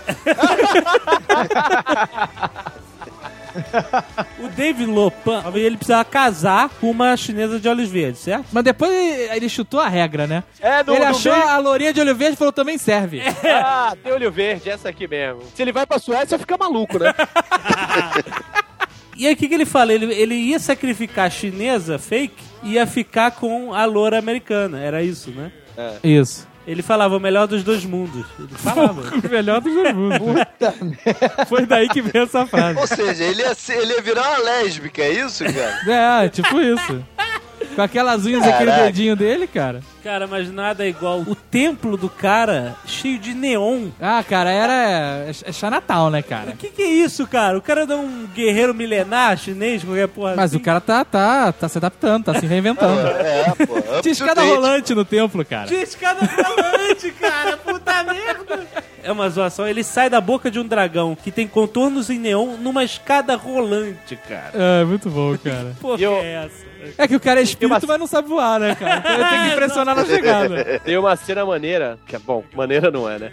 O David Lopan, ele precisava casar com uma chinesa de olhos verdes, certo? Mas depois ele chutou a regra, né? É, no, ele no achou meio- a lourinha de olho verde e falou, também serve. Ah, tem olho verde, essa aqui mesmo. Se ele vai pra Suécia, fica maluco, né? E aí o que, que ele fala? Ele, ele ia sacrificar a chinesa fake e ia ficar com a loura americana. Era isso, né? Isso. Ele falava o melhor dos dois mundos. Ele falava. O melhor dos dois mundos. Foi daí que veio essa frase. Ou seja, ele ia, ser- ele ia virar uma lésbica, é isso, cara? É, tipo isso. Com aquelas unhas e aquele Caraca. dedinho dele, cara. Cara, mas nada é igual. O templo do cara cheio de neon. Ah, cara, era... É, é Chinatown, né, cara? O que, que é isso, cara? O cara é um guerreiro milenar chinês, qualquer porra Mas assim. o cara tá, tá, tá se adaptando, tá se reinventando. É, pô. up Tinha to escada date. rolante no templo, cara. Tinha escada rolante, cara. Puta merda. É uma zoação. Ele sai da boca de um dragão que tem contornos em neon numa escada rolante, cara. É, muito bom, cara. Porra, E eu- é essa? É que o cara é espírito, uma- mas não sabe voar, né, cara? Então ele tem que impressionar na chegada. Tem uma cena maneira, que é bom, maneira não é, né?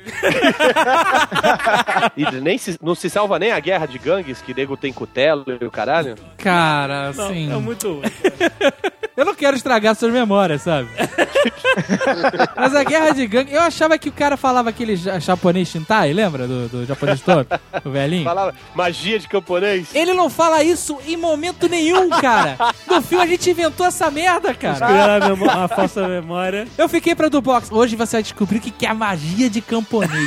E nem se, não se salva nem a guerra de gangues, que nego tem cutelo e o caralho. Cara, Não, assim... é muito ruim. Eu não quero estragar suas memórias, sabe? Mas a guerra de gangue, eu achava que o cara falava aquele ja- japonês Shintai, lembra do, do japonês todo? O velhinho? Falava magia de camponês. Ele não fala isso em momento nenhum, cara. No filme a gente inventou essa merda, cara. Criar a, memó- a falsa memória. Eu fiquei pra do box. Hoje você vai descobrir o que que é a magia de camponês.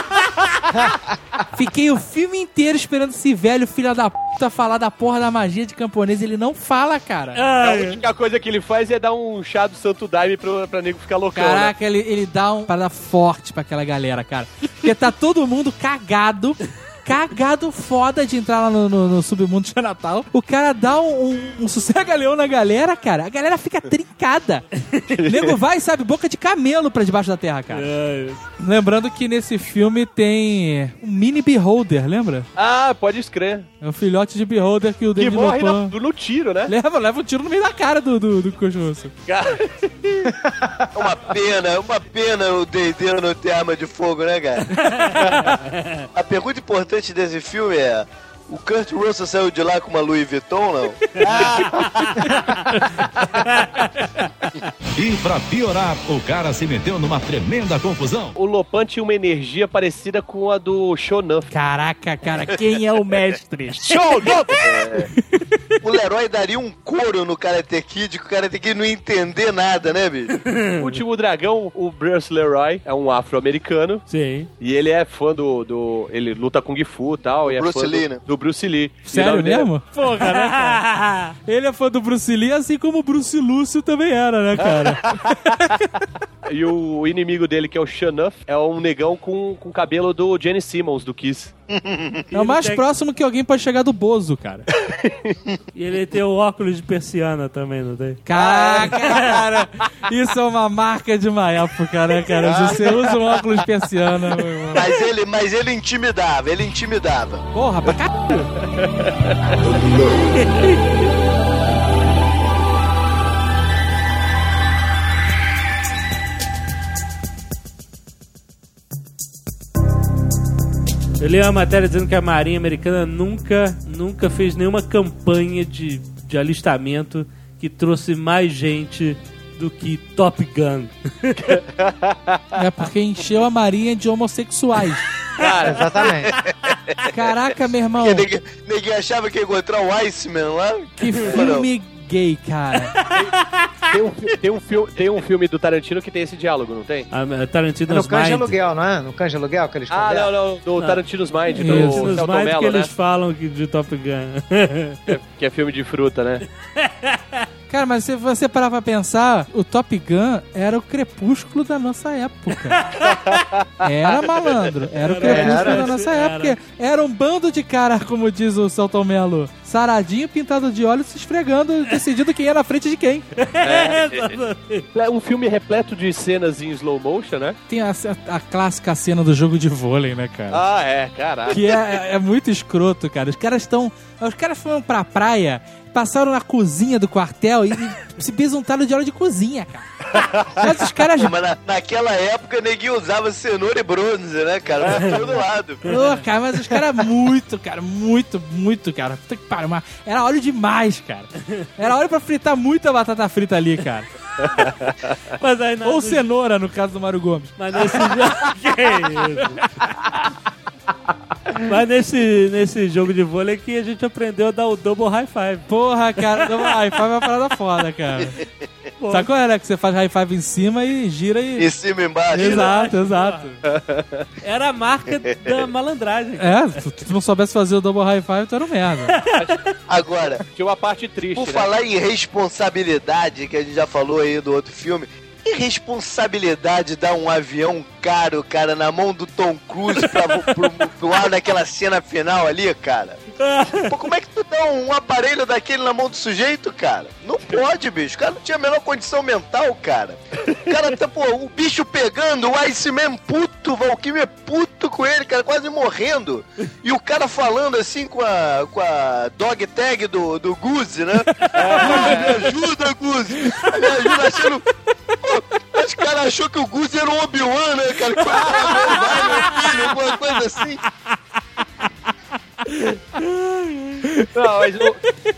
Fiquei o filme inteiro esperando esse velho filho da puta falar da porra da magia de camponês. Ele não fala, cara. A Ai, única coisa que ele faz é dar um chá do Santo Daime pro, pra nego ficar loucão, né? Caraca, ele, ele dá um parada forte pra aquela galera, cara. Porque tá todo mundo cagado. Cagado foda de entrar lá no, no, no submundo de Natal. O cara dá um, um, um sossega-leão na galera, cara. A galera fica trincada. O nego vai, sabe, boca de camelo pra debaixo da terra, cara. ai. Lembrando que nesse filme tem um mini Beholder, lembra? Ah, pode escrever. É um filhote de Beholder que o Que David morre Lopan... no, no tiro, né? Leva, leva um tiro no meio da cara do, do, do cachorro. Cara, Uma pena, uma pena o D e D não ter arma de fogo, né, cara? A pergunta importante desse filme é: o Kurt Russell saiu de lá com uma Louis Vuitton, não? E pra piorar, o cara se meteu numa tremenda confusão. o Lopan tinha uma energia parecida com a do Shonan. Caraca, cara, quem é o mestre? Shonan! O Leroy daria um couro no Karate Kid, que o Karate Kid não ia entender nada, né, bicho? O último dragão, o Bruce Leroy, é um afro-americano. Sim. E ele é fã do... do ele luta Kung Fu e tal. E é Bruce fã Lee, do, né? do Bruce Lee. E o Sério nome dele é- mesmo? Porra, né, cara? Ele é fã do Bruce Lee, assim como o Bruce Lúcio também era, né, cara? E o inimigo dele, que é o Shanuff, é um negão com, com cabelo do Gene Simmons, do Kiss. É o mais tem- próximo que alguém pode chegar do Bozo, cara. E ele tem o óculos de persiana também, não tem? Caraca, cara, isso é uma marca de uma época, né, cara? Se você usa um óculos de persiana, meu irmão. Mas ele, mas ele intimidava, ele intimidava. Porra, pra caralho. Eu li uma matéria dizendo que a Marinha Americana nunca, nunca fez nenhuma campanha de, de alistamento que trouxe mais gente do que Top Gun. É porque encheu a marinha de homossexuais. Cara, Exatamente. Caraca, meu irmão, Porque ninguém, ninguém achava que ia encontrar o Iceman lá. que filme gay, cara. tem um, fi- tem, um filme, tem um filme do Tarantino que tem esse diálogo, não tem? A É Tarantino's no Canja Mind. Aluguel, não é? No Canja Aluguel que eles Ah, conversam? não, não. Do Não. Tarantino's Mind, do Tarantino's Celton Mind que Mello, né? eles falam que de Top Gun. Que- Que é filme de fruta, né? Cara, mas se você parar pra pensar, o Top Gun era o crepúsculo da nossa época. Era, malandro. Era o crepúsculo Era. da nossa Era. época. Era um bando de cara, como diz o Celton Mello, saradinho, pintado de óleo, se esfregando, decidindo quem ia na frente de quem. É um filme repleto de cenas em slow motion, né? Tem a, a clássica cena do jogo de vôlei, né, cara? Ah, é, caralho. Que é, é muito escroto, cara. Os caras estão... Os caras foram pra praia, passaram na cozinha do quartel e, e se besuntaram de óleo de cozinha, cara. Mas os caras... Pô, mas na- naquela época, neguinho usava cenoura e bronze, né, cara? Pra todo lado. Pô, cara, mas os caras muito, cara, muito, muito, cara. Puta que pariu, mas era óleo demais, cara. Era óleo pra fritar muita batata frita ali, cara. Mas aí na Ou cenoura, no caso do Mário Gomes. Mas nesse jogo. Que isso? Mas nesse, nesse jogo de vôlei que a gente aprendeu a dar o double high five. Porra, cara, dá uma high five é uma parada foda, cara. Pô. Sabe qual é, né? Que você faz high five em cima e gira e... Em cima e embaixo. Exato, exato. Era a marca da malandragem. É, se tu não soubesse fazer o double high five, tu era um merda. Agora, Tinha uma parte triste, por né? falar em responsabilidade, que a gente já falou aí do outro filme, e responsabilidade dar um avião caro, cara, na mão do Tom Cruise pra vo- pro, pro ar naquela cena final ali, cara? Pô, como é que tu dá um aparelho daquele na mão do sujeito, cara? Não pode, bicho. O cara não tinha a menor condição mental, cara. O cara tá, pô, o bicho pegando, o Iceman puto, o Valkyrie é puto com ele, cara, quase morrendo. E o cara falando assim com a, com a dog tag do, do Goose, né? Me ajuda, Goose. Me ajuda, achando... Pô, os caras achou que o Goose era um Obi-Wan, né, cara? Que vai, meu filho, alguma coisa assim. Não, mas no,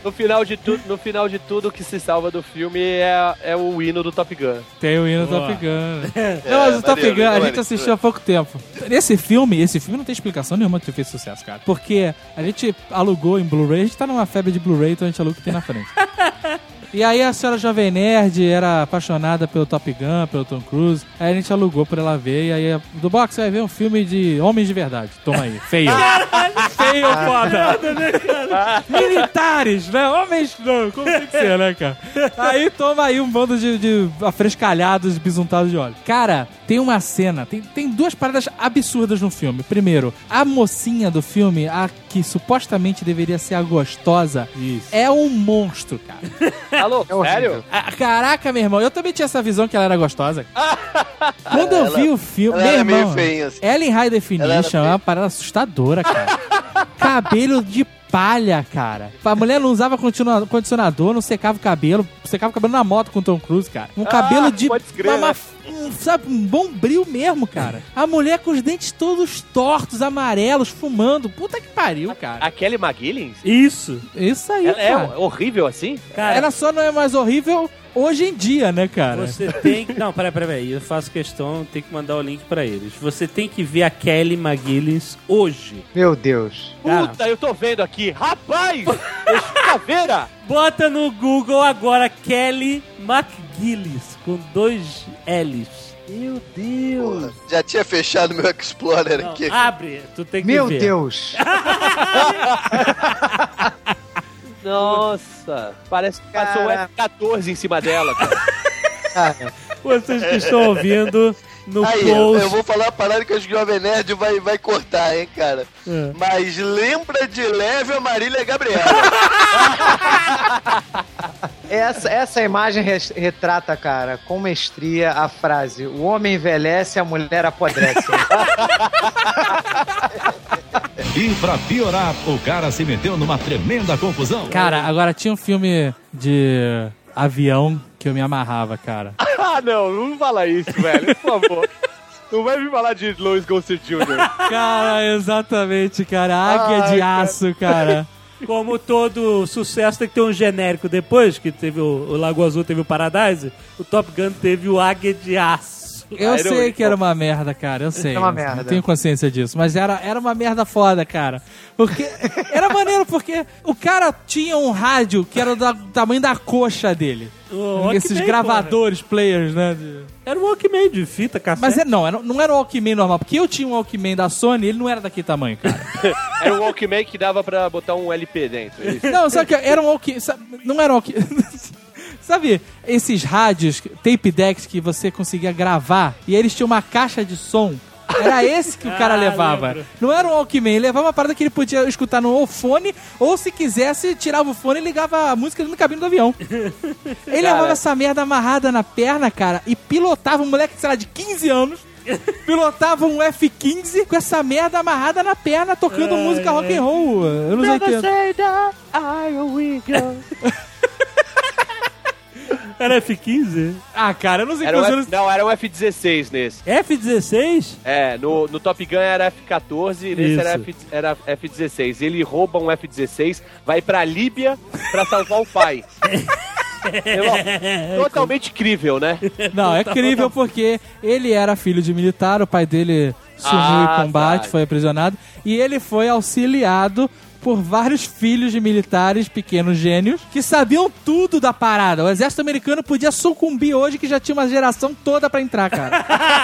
No final, de tu, no final de tudo, o que se salva do filme é, é o hino do Top Gun. Tem o hino do Boa. Top Gun. Não, mas o Top maneiro, Gun a gente maneiro. assistiu há pouco tempo. Esse filme, esse filme não tem explicação nenhuma de ter feito sucesso, cara. Porque a gente alugou em Blu-ray, a gente tá numa febre de Blu-ray, então a gente aluga o que tem na frente. E aí a senhora Jovem Nerd era apaixonada pelo Top Gun, pelo Tom Cruise. Aí a gente alugou pra ela ver. E aí do box você vai ver um filme de homens de verdade. Toma aí. Feio. Feio, foda. Militares, né? Homens não. Como tem que ser, né, cara? Aí toma aí um bando de, de afrescalhados, bisuntados de óleo. Cara, tem uma cena. Tem, tem duas paradas absurdas no filme. Primeiro, a mocinha do filme, a que supostamente deveria ser a gostosa, Isso. é um monstro, cara. Alô, É horrível. sério? Ah, caraca, meu irmão, eu também tinha essa visão que ela era gostosa. Quando eu Ela- vi o filme, ela meu era meio irmão, feinha, assim. ela em High Ela era Definition é feia. uma parada assustadora, cara. Cabelo de palha, cara. A mulher não usava continua- condicionador, não secava o cabelo, secava o cabelo na moto com o Tom Cruise, cara. Um cabelo de... pode crer, uma- né? um, sabe, um bombril mesmo, cara. A mulher com os dentes todos tortos, amarelos, fumando. Puta que pariu, cara. A Kelly McGillis? Isso. Isso aí, Ela é cara. horrível assim? Cara, Ela só não é mais horrível hoje em dia, né, cara? você tem que... Não, peraí, peraí, peraí. Eu faço questão, tem que mandar o link pra eles. Você tem que ver a Kelly McGillis hoje. Meu Deus. Cara. Puta, eu tô vendo aqui. Rapaz! É caveira! Bota no Google agora Kelly McGillis, com dois L's. Meu Deus. Já tinha fechado meu Explorer Não, aqui. abre, tu tem que Meu ver. Deus. Nossa, parece que passou o Cara. F quatorze em cima dela, cara. Cara, Vocês que estão ouvindo no Aí, eu, post... eu vou falar uma parada que o Jovem Nerd vai, vai cortar, hein, cara. É. Mas lembra de leve a Marília Gabriela. essa, essa imagem res- retrata, cara, com mestria a frase: o homem envelhece, a mulher apodrece. E pra piorar, o cara se meteu numa tremenda confusão. Cara, agora tinha um filme de avião que eu me amarrava, cara. Ah, não, não fala isso, velho, por favor. Não vai me falar de Louis Gossett Júnior Cara, exatamente, cara. Águia Ai, de cara. aço, cara. Como todo sucesso tem que ter um genérico depois, que teve o, o Lago Azul, teve o Paradise, o Top Gun teve o Águia de Aço. Eu Iron sei Man. que era uma merda, cara. Eu sei. É uma eu merda. tenho consciência disso. Mas era, era uma merda foda, cara. Porque. Era maneiro, porque o cara tinha um rádio que era do tamanho da coxa dele. O Esses Walkman, gravadores, players, né? de- porra. Era um Walkman de fita, cassete. Mas é, não, era- não era o Walkman normal. Porque eu tinha um Walkman da Sony e ele não era daquele tamanho, cara. Era um Walkman que dava pra botar um L P dentro. Isso. Não, só que era um Walkman. sa- Não era um Walkman. Sabe esses rádios, tape decks que você conseguia gravar e eles tinham uma caixa de som? Era esse que o cara Ah, levava. lembro. Não era um Walkman, ele levava uma parada que ele podia escutar no fone, ou se quisesse, tirava o fone e ligava a música no cabine do avião. Ele levava essa merda amarrada na perna, cara, e pilotava um moleque, sei lá, de quinze anos. Pilotava um F quinze com essa merda amarrada na perna, tocando Ai, música rock ai. and roll, anos oitenta. Era F quinze? Ah, cara, eu não sei Era um quantos F, anos... não, era um F dezesseis nesse. F dezesseis? É, no, no Top Gun era F quatorze e nesse Isso. era, F, era F dezesseis. Ele rouba um F dezesseis, vai pra Líbia pra salvar o pai. Irmão, totalmente crível, né? Não, é incrível porque ele era filho de militar, o pai dele sumiu Ah, em combate, tá. foi aprisionado, e ele foi auxiliado por vários filhos de militares, pequenos gênios, que sabiam tudo da parada. O exército americano podia sucumbir hoje, que já tinha uma geração toda pra entrar, cara.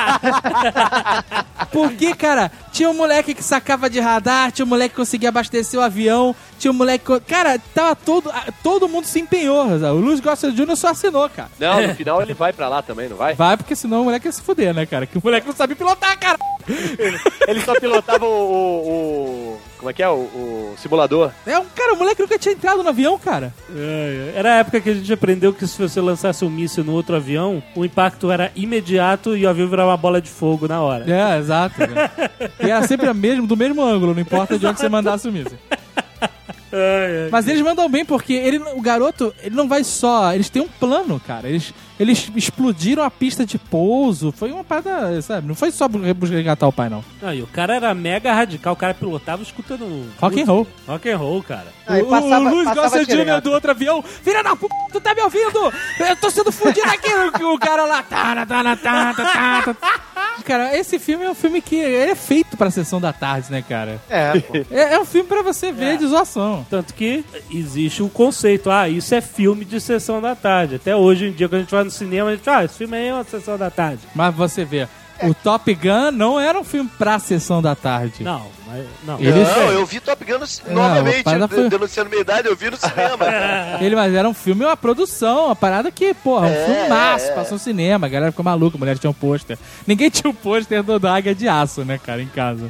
Porque, cara, tinha um moleque que sacava de radar, tinha um moleque que conseguia abastecer o avião, tinha um moleque... que- Cara, tava todo... Todo mundo se empenhou, o Luiz Gossett Júnior só assinou, cara. Não, no final ele vai pra lá também, não vai? Vai, porque senão o moleque ia se fuder, né, cara? Que o moleque não sabe pilotar, cara. Ele só pilotava o... o- o- como é que é? O, o simulador. É um cara, o moleque nunca tinha entrado no avião, cara. É, é. Era a época que a gente aprendeu que se você lançasse um míssil no outro avião, o impacto era imediato e o avião virava uma bola de fogo na hora. É, exato. Né? E era sempre a mesmo, do mesmo ângulo, não importa de onde você mandasse o míssil. Ai, ai. Mas eles mandam bem porque ele, o garoto, ele não vai só... Eles têm um plano, cara. Eles, eles explodiram a pista de pouso. Foi uma parada, sabe? Não foi só resgatar o pai, não. Não, e o cara era mega radical. O cara pilotava escutando... Rock and roll. Rock and roll, cara. Aí o, passava- o Luiz passava Gossett direto. Júnior do outro avião. Filha da p***, tu tá me ouvindo? Eu tô sendo fudido aqui. O, o cara lá... Tá, tá, tá, tá, tá, tá. Cara, esse filme é um filme que ele é feito pra sessão da tarde, né, cara? É, pô. É, é um filme pra você ver É. de zoação. Tanto que existe o conceito, ah, isso é filme de sessão da tarde. Até hoje em dia, quando a gente vai no cinema, a gente fala, ah, esse filme aí é uma sessão da tarde. Mas você vê, o Top Gun não era um filme pra sessão da tarde. Não, mas... Não. Ele- Não, eu vi Top Gun no, Não, novamente, a parada foi- denunciando minha idade, eu vi no cinema, cara. Ele, mas era um filme, uma produção, uma parada que, porra, um É, filme massa, é. passou no cinema, a galera ficou maluca, a mulher tinha um pôster. Ninguém tinha um pôster do da Águia de Aço, né, cara, em casa.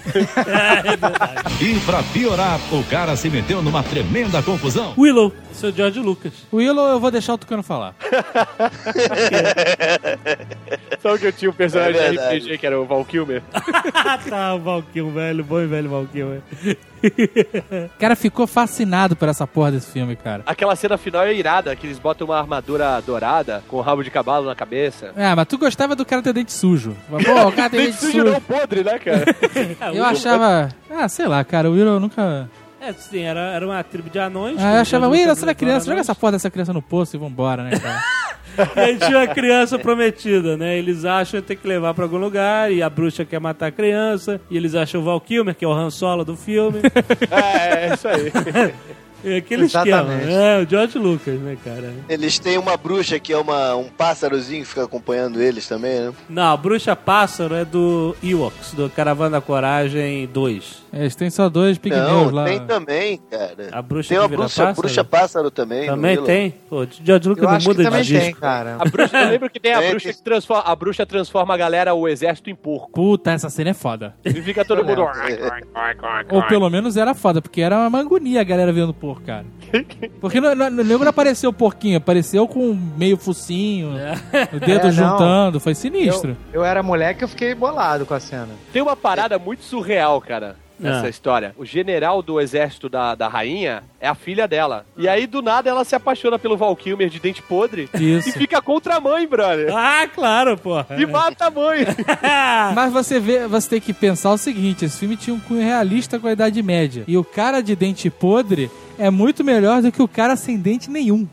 E pra piorar, o cara se meteu numa tremenda confusão. Willow, seu George Lucas. O Willow, eu vou deixar o Tucano falar. Sabe que eu tinha um personagem É de verdade. R P G que era o Val Kilmer? Ah, tá, o Valkyrie, velho, bom e velho Valkyrie. O cara ficou fascinado por essa porra desse filme, cara. Aquela cena final é irada, que eles botam uma armadura dourada com o rabo de cavalo na cabeça. É, mas tu gostava do cara ter dente sujo. Pô, o cara tem Dente dente sujo sujo. não podre, né, cara? Eu achava... Ah, sei lá, cara, o Willow nunca... É, sim, era, era uma tribo de anões. Ah, eu achava, Willow, Willow, você é criança, joga essa porra dessa criança no poço e vambora, né, cara? E aí tinha uma criança prometida, né? Eles acham que tem que levar pra algum lugar e a bruxa quer matar a criança. E eles acham o Val Kilmer, que é o Han Solo do filme. É, é isso aí. É aquele esquema. Exatamente. É, o George Lucas, né, cara? Eles têm uma bruxa que é uma, um pássarozinho que fica acompanhando eles também, né? Não, a Bruxa Pássaro é do Ewoks, do Caravana da Coragem dois. Eles têm só dois pigmeus Não, lá. tem também, cara. A bruxa tem que uma vira bruxa pássaro? bruxa pássaro também. Também no Willow. tem? Pô, o George Lucas Eu não acho que muda também de tem, disco. cara. A bruxa, eu lembro que tem a É, bruxa que- que transforma, a bruxa transforma a galera, o exército, em porco. Puta, essa cena é foda. E fica todo mundo... Ou pelo menos era foda, porque era uma agonia a galera vendo porco, cara. Porque no, no, no nego não apareceu porquinho, apareceu com meio focinho, o dedo É, não. juntando, foi sinistro. Eu, eu era moleque e eu fiquei bolado com a cena. Tem uma parada muito surreal, cara, nessa Ah. história. O general do exército da, da rainha é a filha dela. E aí, do nada, ela se apaixona pelo Val Kilmer de dente podre Isso. e fica contra a mãe, brother. Ah, claro, porra. E mata a mãe. Mas você vê, você tem que pensar o seguinte, esse filme tinha um cunho realista com a Idade Média. E o cara de dente podre é muito melhor do que o cara sem dente nenhum.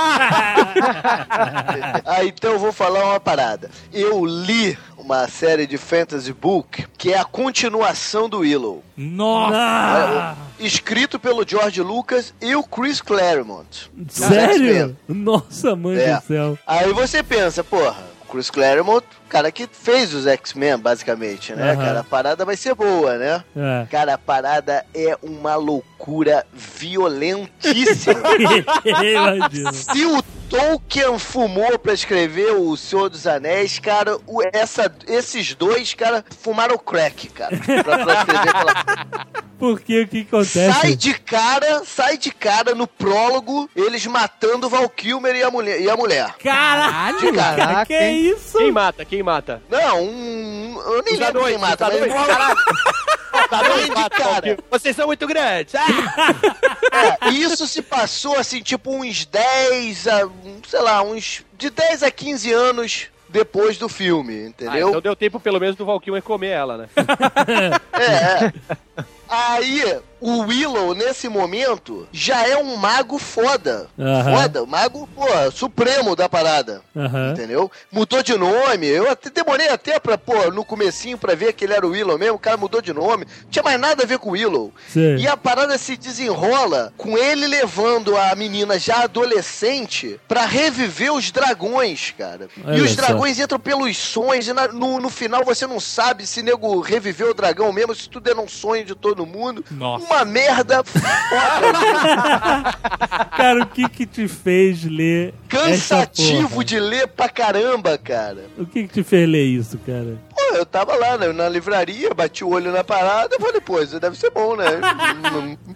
Ah, então eu vou falar uma parada. Eu li uma série de fantasy book que é a continuação do Willow. Nossa! É, o- escrito pelo George Lucas e o Chris Claremont. Sério? Nossa, mãe É. do céu. Aí você pensa, porra, Chris Claremont, o cara que fez os X-Men, basicamente, né? Aham. Cara, a parada vai ser boa, né? É. Cara, a parada é uma loucura violentíssima. Imagina. Se o Tolkien fumou pra escrever O Senhor dos Anéis, cara, o- essa, esses dois, cara, fumaram crack, cara, pra, pra escrever aquela... Porque o que acontece? Sai de cara, sai de cara no prólogo, eles matando o Val Kilmer e a mulher. E a mulher. Caralho, cara, Caraca, que é hein? isso? Quem mata? Quem mata? Não, um... Eu nem Os lembro quem anões, mata, os mas... anões. Caralho. Tá Sai doido, de mata, Val cara. Kilmer. Vocês são muito grandes. Ah! É, isso se passou, assim, tipo, uns dez a... sei lá, uns... de dez a quinze anos depois do filme, Ah, entendeu? então deu tempo, pelo menos, do Val Kilmer comer ela, né? É, é. Aí, o Willow, nesse momento, já é um mago foda. Aham. Foda, o mago, pô, supremo da parada. Aham. Entendeu? Mudou de nome. Eu até demorei até pra, pô, no comecinho pra ver que ele era o Willow mesmo. O cara mudou de nome. Não tinha mais nada a ver com o Willow. Sim. E a parada se desenrola com ele levando a menina já adolescente pra reviver os dragões, cara. Olha e os só. dragões entram pelos sonhos e na- no, no final você não sabe se nego reviveu o dragão mesmo, se tudo era um sonho de todo mundo. Nossa. Uma merda foda. Cara, o que que te fez ler essa Cansativo porra? de ler pra caramba, cara. O que que te fez ler isso, cara? Pô, eu tava lá né, na livraria, bati o olho na parada e falei, pô, isso deve ser bom, né?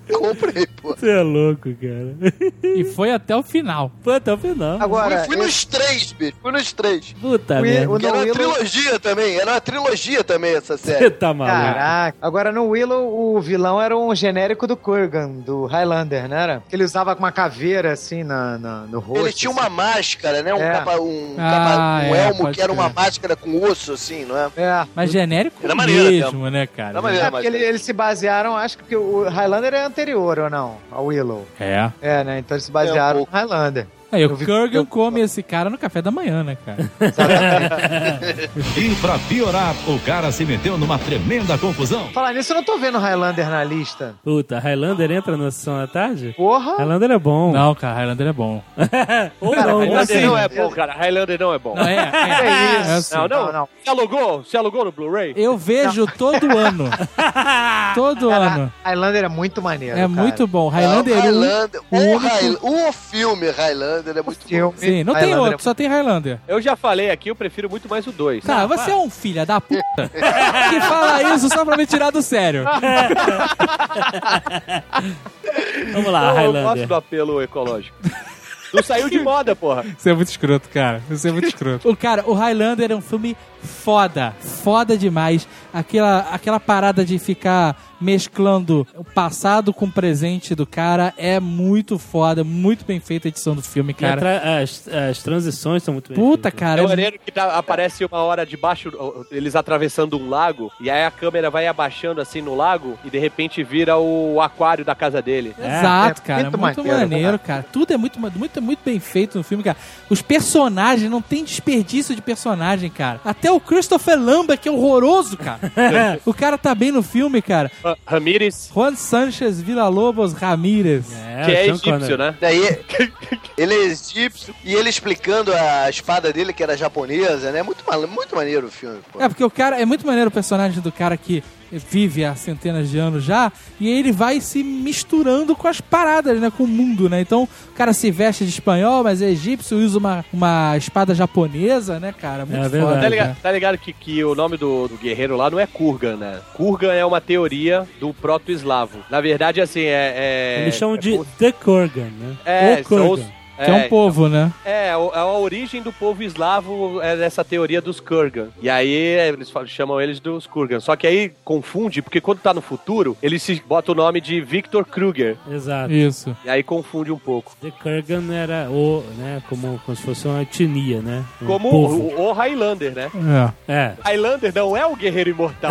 Comprei, pô. Você é louco, cara. E foi até o final. Foi até o final. Agora, Fui, fui nos três, bicho. Fui nos três. Puta o- merda. o- Que era No uma Willow- trilogia também. Era uma trilogia também essa Você série. tá maluco. Caraca. Agora, no Willow, o vilão era um genérico do Kurgan, do Highlander, não era? Ele usava uma caveira, assim, na, na- no rosto. Ele tinha uma máscara, né? Um, É. capa, um, Ah, capa- um é, elmo pode que era uma crer. máscara com osso, assim, não é? É. Mas genérico Era maneiro mesmo, né, cara? Era maneiro. É, porque ele- eles se basearam, acho que o Highlander é anterior, ou não? Ao Willow. É. É, né? Então eles se basearam É, um no Highlander. Aí o Eu vi- Kurgan eu- come esse cara no café da manhã, né, cara? E pra piorar, o cara se meteu numa tremenda confusão. Falar nisso, eu não tô vendo Highlander na lista. Puta, Highlander entra na sessão da tarde? Porra! Highlander é bom. Não, cara, Highlander é bom. Ou Cara, não, Highlander assim, não é bom, cara. Highlander não é bom. Não, é, é, É isso. é assim. Não, não. Não, não. Você alugou? Você alugou no Blu-ray? Eu vejo todo ano. Todo ano. Highlander é muito maneiro, É cara. muito bom. Highlander Não, um. Highlander. o O, único- High- o filme Highlander é muito bom. Filme, Sim, não tem Highlander outro, só tem Highlander. Eu já falei aqui, eu prefiro muito mais o dois. Cara, você é um filho da puta que fala isso só pra me tirar do sério. Vamos lá, eu gosto Highlander. do apelo ecológico. Não saiu de moda, porra. Você é muito escroto, cara. Você é muito escroto. O cara, o Highlander é um filme foda. Foda demais. Aquela, aquela parada de ficar mesclando o passado com o presente do cara é muito foda. Muito bem feita a edição do filme, E cara. atra- as, as transições são muito bem Puta, feitas. cara. É é maneiro que tá- aparece uma hora debaixo, eles atravessando um lago, e aí a câmera vai abaixando assim no lago, e de repente vira o aquário da casa dele. Exato, é cara. muito Muito, maneiro, maneiro, cara. Tudo é muito, muito, muito bem feito no filme, cara. Os personagens, não tem desperdício de personagem, cara. Até o Christopher Lambert, que é horroroso, cara. O cara tá bem no filme, cara. Ra- Ramírez, Juan Sanchez Villalobos Ramírez. É, que é Sean egípcio, Connery. né? Daí, ele é egípcio e ele explicando a espada dele, que era japonesa, né? Muito, mal- muito maneiro o filme, pô. É, porque o cara... É muito maneiro o personagem do cara que vive há centenas de anos já, e aí ele vai se misturando com as paradas, né? Com o mundo, né? Então, o cara se veste de espanhol, mas é egípcio, usa uma, uma espada japonesa, né, cara? Muito É foda, verdade. Tá cara. ligado, tá ligado que, que o nome do, do guerreiro lá não é Kurgan, né? Kurgan é uma teoria do proto-eslavo. Na verdade, assim, é... é Eles chamam é de como- The Kurgan, né? É, O são Kurgan. os... Que é um povo, né? É, o- a origem do povo eslavo é dessa teoria dos Kurgan. E aí eles falam- chamam eles dos Kurgan. Só que aí confunde, porque quando tá no futuro, eles se botam o nome de Victor Kruger. Exato. Isso. E aí confunde um pouco. The Kurgan era o, né, como, como se fosse uma etnia, né? Um Como povo. o, o Highlander, né? É. É. Highlander não é o guerreiro imortal.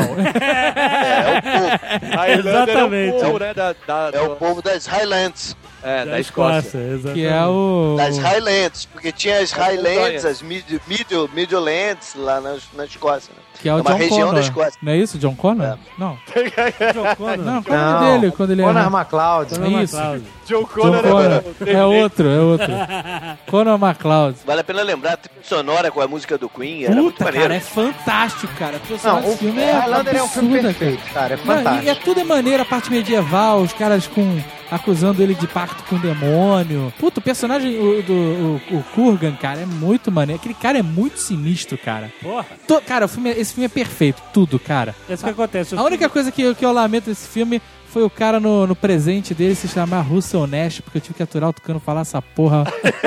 É, é o povo. Highlander Exatamente. é o povo, né? Da, da, É o do- povo das Highlands. é, da, Da Escócia. Escócia, exatamente. Que é o... Das Highlands, porque tinha as Highlands, montanhas. as Mid, Middle, Midlands lá na, na Escócia. Né? Que é o É uma John região Connor. da Escócia. Não é isso, John Connor? Não. John Connor. Não, qual é o Não, nome dele quando ele é... Conor McLeod. É Conor isso. McLeod. John John Connor Connor. era o É David outro, é outro. Connor McLeod. Vale a pena lembrar a trilha sonora com a música do Queen, era muito Puta, maneiro. cara, é fantástico, cara. A trilha Não, sonora o desse filme é Highlander é um filme absurda, cara. perfeito, cara. É Não, e é fantástico. tudo é maneiro, a parte medieval, os caras com acusando ele de pacto com o demônio. Puta, o personagem o, do o, o Kurgan, cara, é muito maneiro. Aquele cara é muito sinistro, cara. Porra. To- cara, o filme, é- esse filme é perfeito, tudo, cara. É isso que acontece. A única coisa que, eu- que eu lamento desse filme foi o cara no, no presente dele se chamar Russell Nash, porque eu tive que aturar o Tucano falar essa porra.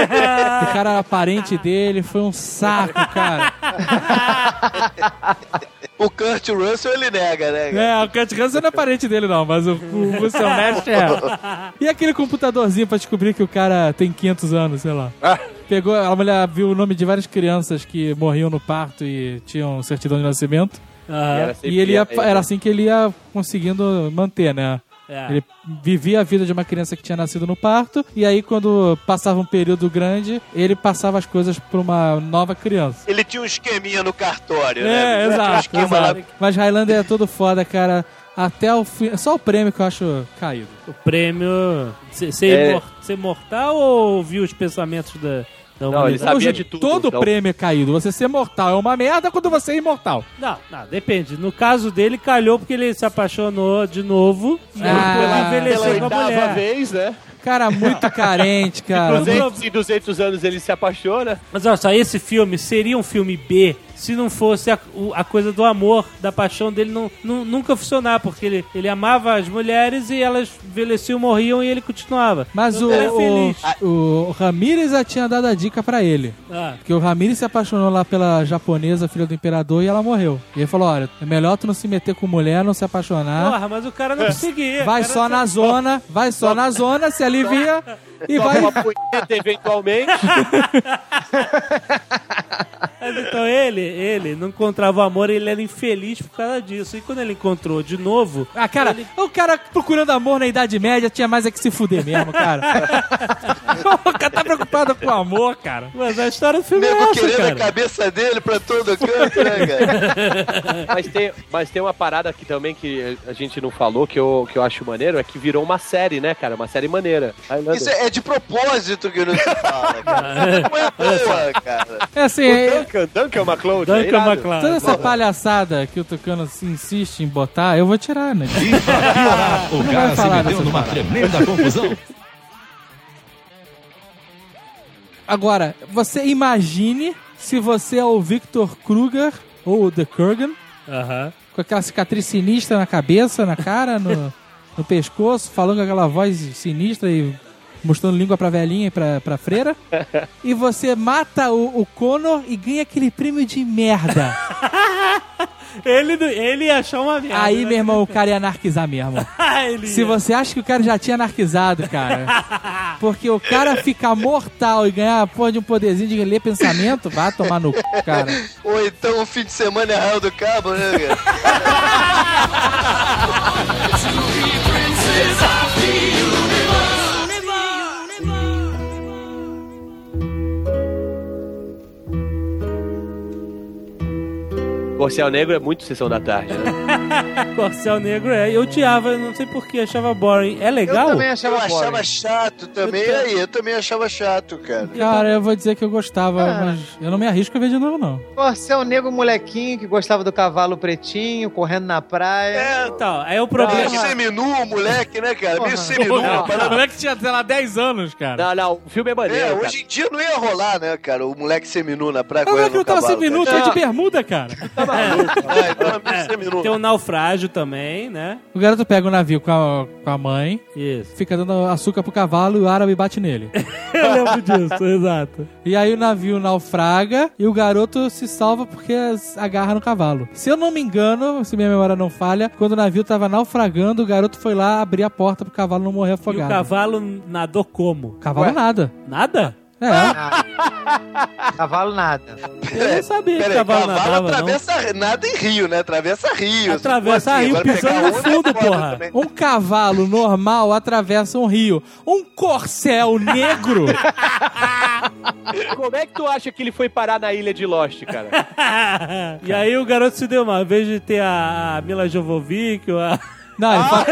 O cara era parente dele, foi um saco, cara. O Kurt Russell ele nega, né? cara? É, o Kurt Russell não é parente dele, não, mas o, o Russell Nash é. E aquele computadorzinho pra descobrir que o cara tem quinhentos anos, sei lá. Pegou, a mulher viu o nome de várias crianças que morriam no parto e tinham certidão de nascimento. Aham. era sempre E ele ia, ele, era assim que ele ia conseguindo manter, né? É. Ele vivia a vida de uma criança que tinha nascido no parto, e aí quando passava um período grande, ele passava as coisas pra uma nova criança. Ele tinha um esqueminha no cartório, né? É, Ele tinha um exato, esquema lá. exato. Mas Highlander é todo foda, cara. Até o fim. Só o prêmio que eu acho caído. O prêmio... Ser É. imor- ser mortal ou ouvir os pensamentos da, da Não, ele humanidade? sabia Hoje, de tudo, todo então. prêmio é caído. Você ser mortal é uma merda quando você é imortal. Não, não, depende. No caso dele, calhou porque ele se apaixonou de novo e Ah, ele Pela envelheceu com a oitava mulher. vez, né? Cara, muito carente, cara. duzentos e duzentos anos ele se apaixona. Mas olha só, esse filme seria um filme B se não fosse a, o- a coisa do amor, da paixão dele não, não- nunca funcionar, porque ele, ele amava as mulheres e elas envelheciam, morriam e ele continuava. Mas Então, o, ele era feliz. o, o Ramírez já tinha dado a dica pra ele. Ah. Porque o Ramírez se apaixonou lá pela japonesa, filha do imperador, e ela morreu. E ele falou, olha, é melhor tu não se meter com mulher, não se apaixonar. Porra, mas o cara não conseguia. Vai O cara só na zona, vai só na zona, se alivia e Toca vai... uma punheta eventualmente. Mas então ele, ele não encontrava o amor, ele era infeliz por causa disso. E quando ele encontrou de novo... Ah, cara, o cara procurando amor na Idade Média tinha mais é que se fuder mesmo, cara. O cara tá preocupado com o amor, cara. Mas a história do filme é Nego essa, querendo cara. a cabeça dele pra todo canto, né, cara? Mas tem, mas tem uma parada aqui também que a gente não falou, que eu, que eu acho maneiro, é que virou uma série, né, cara? Uma série maneira. Highlander. Isso é de propósito que não se fala, cara. Não é boa, cara. É assim, O é- Duncan, Duncan MacLeod. Duncan é irado. MacLeod. toda essa palhaçada que o Tucano se insiste em botar, eu vou tirar, né? E pra piorar, o Não cara vai se falar meteu dessas numa paradas. tremenda confusão. Agora, você imagine se você é o Victor Kruger ou o The Kurgan, Aham. com aquela cicatriz sinistra na cabeça, na cara, no, no pescoço, falando com aquela voz sinistra e mostrando língua pra velhinha e pra, pra freira. E você mata o, o Connor e ganha aquele prêmio de merda. Ele, ele ia achar uma merda. Aí, né? meu irmão, o cara ia anarquizar mesmo. Ele Se ia. você acha que o cara já tinha anarquizado, cara, porque o cara ficar mortal e ganhar a porra de um poderzinho de ler pensamento, vá tomar no c, cara. Ou então o fim de semana é Arraial do Cabo, né, cara? Corcel Negro é muito Sessão da Tarde, né? Corcel Negro é. Eu odiava, eu não sei porquê, achava boring. É Eu legal? também Eu achava achava boring. chato também. E aí, eu também achava chato, cara. Cara, eu vou dizer que eu gostava, Ah. mas eu não me arrisco a ver de novo, não. Corcel Negro molequinho que gostava do cavalo pretinho, correndo na praia. É, Então, aí o meio problema... seminu, moleque, né, cara? Meio Porra. seminu. uma parada- O moleque tinha, sei lá, dez anos, cara. Não, não, o filme é maneiro, É, cara. hoje em dia não ia rolar, né, cara? O moleque seminu na praia O moleque correndo não no tava cavalo. sem minuto, cara. é de bermuda, cara. É, então é meio seminu. Tem o naufrágio também, né? O garoto pega o navio com a, com a mãe, Isso. fica dando açúcar pro cavalo e o árabe bate nele. Eu lembro disso, exato. E aí o navio naufraga e o garoto se salva porque as- agarra no cavalo. Se eu não me engano, se minha memória não falha, quando o navio tava naufragando, o garoto foi lá abrir a porta pro cavalo não morrer E o afogado. cavalo nadou como? Cavalo Ué. nada. Nada? É. Nada. Cavalo nada. Eu não sabia que Peraí, cavalo cavalo nadava, não. atravessa nada em rio, né? Atravessa rio. Atravessa Assim, rio, agora pisando pegar no onda é fundo, foda porra. também. Um cavalo normal atravessa um rio. Um corcel negro. Como é que tu acha que ele foi parar na ilha de Lost, cara? E aí o garoto se deu mal. Em vez de ter a, a Mila Jovovich, ou a... Não, ele fa-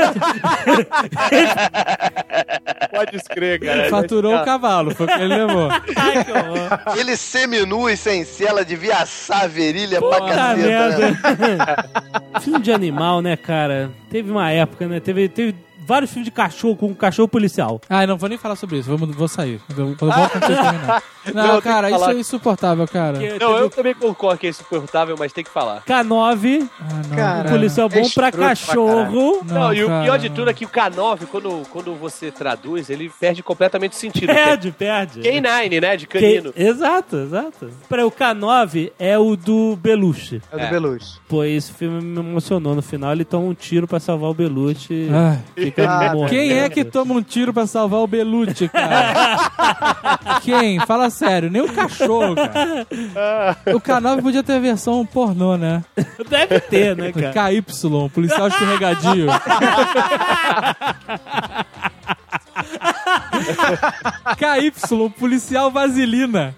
Pode escrever, cara. faturou o cavalo, foi o que ele levou. Ai, que horror. Ele seminu e sem cela devia assar a virilha pra Puta caceta, né? merda. Filme de animal, né, cara? Teve uma época, né? Teve, teve vários filmes de cachorro com cachorro policial. Ah, eu não vou nem falar sobre isso, vou, vou sair. Eu, eu volto quando vocês terminar. Não, Não, tem cara, que isso falar. é insuportável, cara. Que Não, teve eu também concordo que é insuportável, mas tem que falar. K nove, Ah, não, Cara, um cara. policial é bom pra escroto pra cachorro. Não, e o cara, pior de não. tudo é que o K nove, quando, quando você traduz, ele perde completamente o sentido. Perde, perde. K nove, né? De Que- canino. Exato, exato. Peraí, o K nove é o do Belushi. É o do É. Belushi. Pô, esse filme me emocionou. No final ele toma um tiro pra salvar o Belushi. Ai. Fica Ah, morrendo. Quem é que toma um tiro pra salvar o Belucci, cara? Quem? Fala sério, nem o cachorro, cara. O K nove podia ter a versão pornô, né? Deve ter, né, cara? K Y, policial escorregadio. K Y, policial vaselina.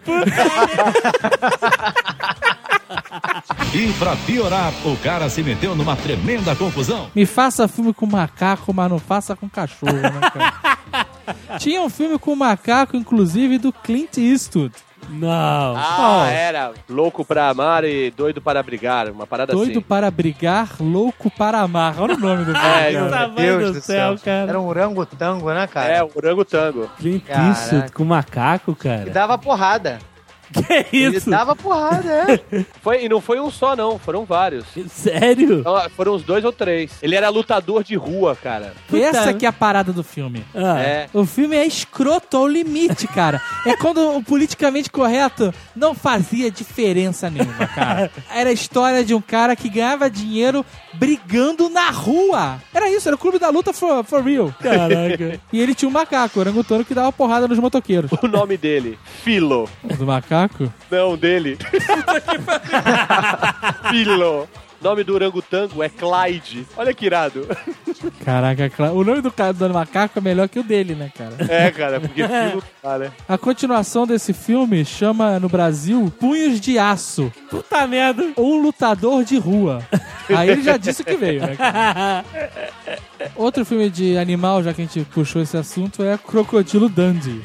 E pra piorar, o cara se meteu numa tremenda confusão. Me faça filme com macaco, mas não faça com cachorro, né, cara? Tinha um filme com macaco, inclusive, do Clint Eastwood. Não. Ah, era louco pra amar e doido para brigar. Uma parada Doido assim. para brigar, louco para amar. Olha o nome do filme. É, cara. Tá Meu Deus do do céu, céu. cara. Era um orangotango, né, cara? É, o orangotango. Clint Caraca. Eastwood com macaco, Que cara. dava porrada. Que Ele isso? dava porrada, é. Foi, e não foi um só, não. Foram vários. Sério? Então, foram uns dois ou três. Ele era lutador de rua, cara. Essa que é a parada do filme. Ah. É. O filme é escroto ao limite, cara. É quando o politicamente correto não fazia diferença nenhuma, cara. Era a história de um cara que ganhava dinheiro brigando na rua. Era isso, era o clube da luta for, for real. Caraca. E ele tinha um macaco, o orangutano, que dava porrada nos motoqueiros. O nome dele, Filo. Do macaco? Não, dele. Filo. O nome do orangotango é Clyde. Olha que irado. Caraca, claro. O nome do cara do macaco é melhor que o dele, né, cara? É, cara, porque Filo... Cara. A continuação desse filme chama, no Brasil, Punhos de Aço. Puta merda. Um lutador de rua. Aí ele já disse o que veio, né, cara? Outro filme de animal, já que a gente puxou esse assunto, é Crocodilo Dundee.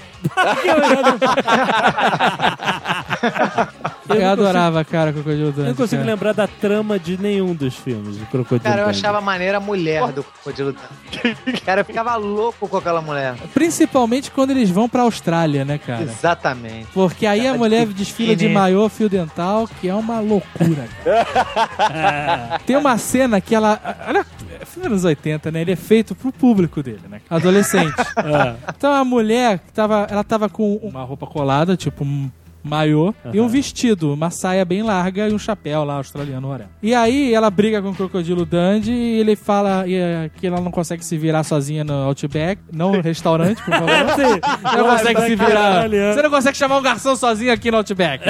Eu, eu adorava, consigo... cara, Crocodilo Dundee. Eu não consigo cara. lembrar da trama de nenhum dos filmes de Crocodilo Cara, eu Dundee. achava maneira a mulher do Crocodilo Dundee. Cara, eu ficava louco com aquela mulher. Principalmente quando eles vão pra Austrália, né, cara? Exatamente. Porque aí a mulher desfila de maiô fio dental, que é uma loucura, cara. Tem uma cena que ela... Olha, é filme dos anos oitenta, né? Ele é feito pro público dele, né? Adolescente. É. Então a mulher, tava, ela tava com uma roupa colada, tipo um maiô, uhum. e um vestido, uma saia bem larga e um chapéu lá australiano, whatever. E aí ela briga com o Crocodilo Dundee e ele fala e, é, que ela não consegue se virar sozinha no Outback, não no restaurante, por favor. Sim, você não consegue se virar. Você não consegue chamar um garçom sozinho aqui no Outback.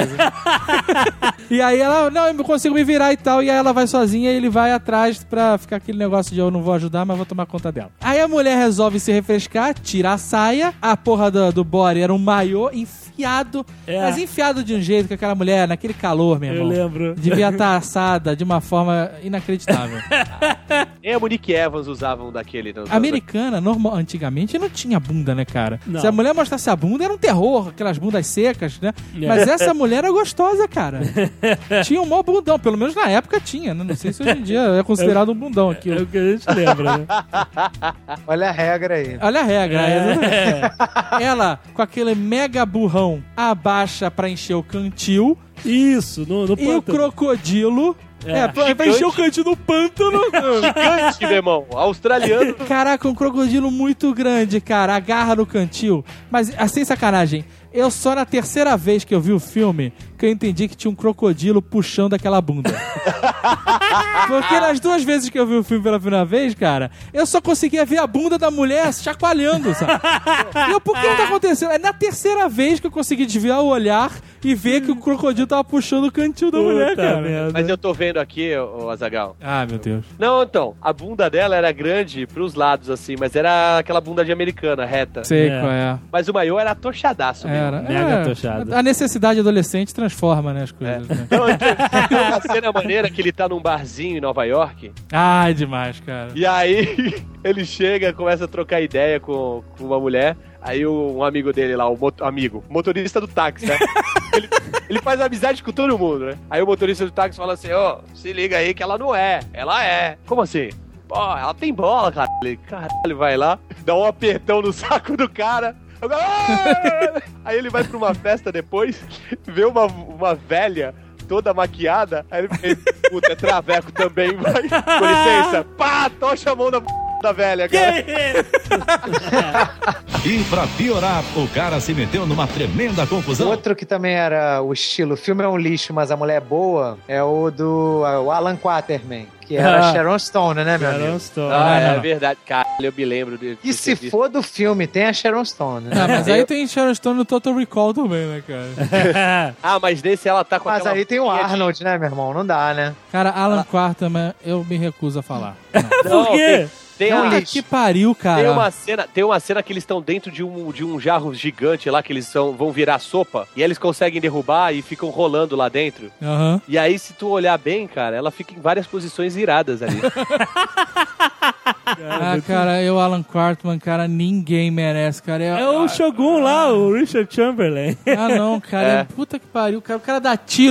E aí ela, não, eu consigo me virar e tal, e aí ela vai sozinha e ele vai atrás pra ficar aquele negócio de eu não vou ajudar, mas vou tomar conta dela. Aí a mulher resolve se refrescar, tira a saia, a porra do, do body era um maiô enfiado, é. mas enfiado de um jeito que aquela mulher, naquele calor, meu irmão, eu lembro. devia estar assada de uma forma inacreditável. Nem a Monique Evans usavam daquele. Não, Americana, normal, antigamente não tinha bunda, né, cara? Não. Se a mulher mostrasse a bunda, era um terror, aquelas bundas secas, né? É. Mas essa mulher era gostosa, cara. Tinha um maior bundão, pelo menos na época tinha, né? Não sei se hoje em dia é considerado um bundão aquilo. É o que a gente lembra, né? Olha a regra aí. Olha a regra. É. Ela, com aquele mega burrão, abaixa pra encher o cantil. Isso, no, no E pântano. O crocodilo... É, é pra, pra encher o cantil do pântano. Gigante, meu irmão. Australiano. Caraca, um crocodilo muito grande, cara. Agarra no cantil. Mas, assim, sacanagem. Eu só na terceira vez que eu vi o filme que eu entendi que tinha um crocodilo puxando aquela bunda. Porque nas duas vezes que eu vi o filme pela primeira vez, cara, eu só conseguia ver a bunda da mulher chacoalhando, sabe? E eu, por que não tá acontecendo? É na terceira vez que eu consegui desviar o olhar e ver que o crocodilo tava puxando o cantil da Puta mulher, cara. Merda. Mas eu tô vendo aqui, ô Azaghal. Ah, meu Deus. Não, então, a bunda dela era grande pros lados, assim, mas era aquela bunda de americana, reta. Sei é. qual é. Mas o maiô era atochadaço. Era. Mega é, tochado. A necessidade adolescente transforma, né, as coisas. É. Né? Então, tem uma cena maneira que ele tá num barzinho em Nova York. Ah, é demais, cara. E aí, ele chega, começa a trocar ideia com, com uma mulher. Aí um amigo dele lá, o moto, amigo, motorista do táxi, né? ele, ele faz amizade com todo mundo, né? Aí o motorista do táxi fala assim, ó, oh, se liga aí que ela não é, ela é. Como assim? Pô, ela tem bola, cara. Ele, caralho, vai lá, dá um apertão no saco do cara. Aí ele vai pra uma festa depois, vê uma, uma velha toda maquiada, aí ele, ele puta, é traveco também, vai. Com licença, pá, tocha a mão da da velha, cara. E pra piorar, o cara se meteu numa tremenda confusão. Outro que também era o estilo, o filme é um lixo, mas a mulher é boa, é o do o Alan Quatermain, que era ah, Sharon Stone, né, meu Sharon amigo? Stone. Ah, é verdade. Cara, eu me lembro de... E se for do filme, tem a Sharon Stone, né? Ah, mas aí tem Sharon Stone no Total Recall também, né, cara? Ah, mas nesse ela tá com Mas aí tem o Arnold, de... né, meu irmão? Não dá, né? Cara, Alan ah. Quatermain, eu me recuso a falar. Por quê? Tem um a... que pariu, cara. Tem uma cena, tem uma cena que eles estão dentro de um, de um jarro gigante lá, que eles são, vão virar sopa, e eles conseguem derrubar e ficam rolando lá dentro. Uhum. E aí, se tu olhar bem, cara, ela fica em várias posições iradas ali. Ah, cara, eu, Alan Quatermain, cara, ninguém merece, cara. É, é o Shogun lá, o Richard Chamberlain. Ah, não, cara, é. Puta que pariu, cara. O cara dá tiro,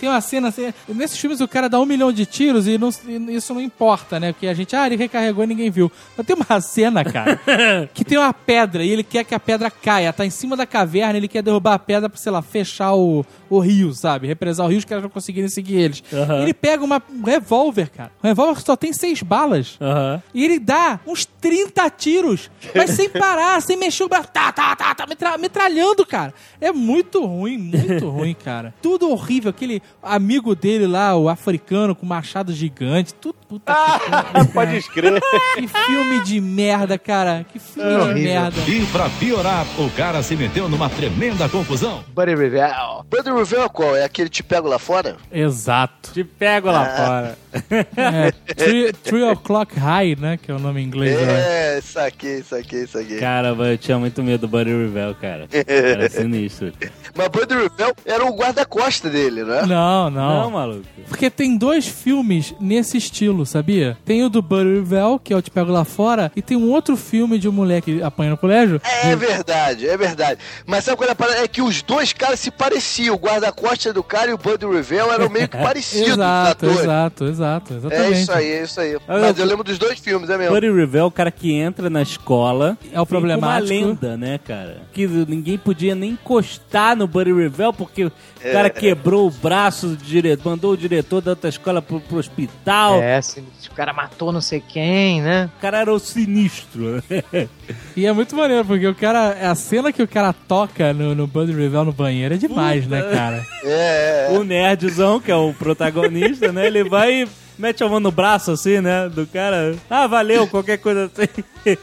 Tem uma cena assim, nesses filmes o cara dá um milhão de tiros e, não, e isso não importa, né? Porque a gente, ah, ele recarregou e ninguém viu. Mas tem uma cena, cara, que tem uma pedra e ele quer que a pedra caia. Tá em cima da caverna, ele quer derrubar a pedra pra, sei lá, fechar o, o rio, sabe? Represar o rio, os caras não conseguirem seguir eles. Uhum. Ele pega uma, um revólver, cara. Um revólver só tem seis balas. Uhum. E ele dá uns trinta tiros, mas sem parar, sem mexer o braço. Tá, tá, tá, tá, metra- metralhando, cara. É muito ruim, muito ruim, cara. Tudo horrível. Aquele amigo dele lá, o africano com machado gigante. Tudo, puta que Pode escrever. Que filme de merda, cara. Que filme É de merda. E pra piorar, o cara se meteu numa tremenda confusão. Buddy Revell. Buddy Revell é qual? É aquele Te Pego Lá Fora? Exato. Te pego lá fora. É, three, three O'Clock High, né? Que é o nome em inglês. né? É, saquei, saquei, saquei. Caramba, eu tinha muito medo do Buddy Revell, cara. Era sinistro. Mas Buddy Revell era o guarda-costa dele, né? Não, não. Não, maluco. Porque tem dois filmes nesse estilo, sabia? Tem o do Buddy Revell, que é o Te Pego Lá Fora, e tem um outro filme de um moleque apanhando no colégio. É verdade, é verdade. Mas sabe qual é a parada? É que os dois caras se pareciam. O guarda-costa do cara e o Buddy Revell eram meio que parecidos, os Exato, atores. exato, exato, É exatamente. isso aí, é isso aí. Mas eu lembro dos dois filmes, é mesmo. Buddy Revell é o cara que entra na escola. É o problemático. Fica uma lenda, né, cara? Que ninguém podia nem encostar no Buddy Revell porque o cara quebrou o braço do diretor, mandou o diretor da outra escola pro, pro hospital. É, assim, o cara matou não sei quem, né? O cara era o sinistro. E é muito maneiro, porque o cara, a cena que o cara toca no, no Buddy Revell no banheiro é demais, Puta. né, cara? É, é. O nerdzão, que é o protagonista, né? Ele vai e mete a mão no braço, assim, né? Do cara. Ah, valeu, qualquer coisa assim.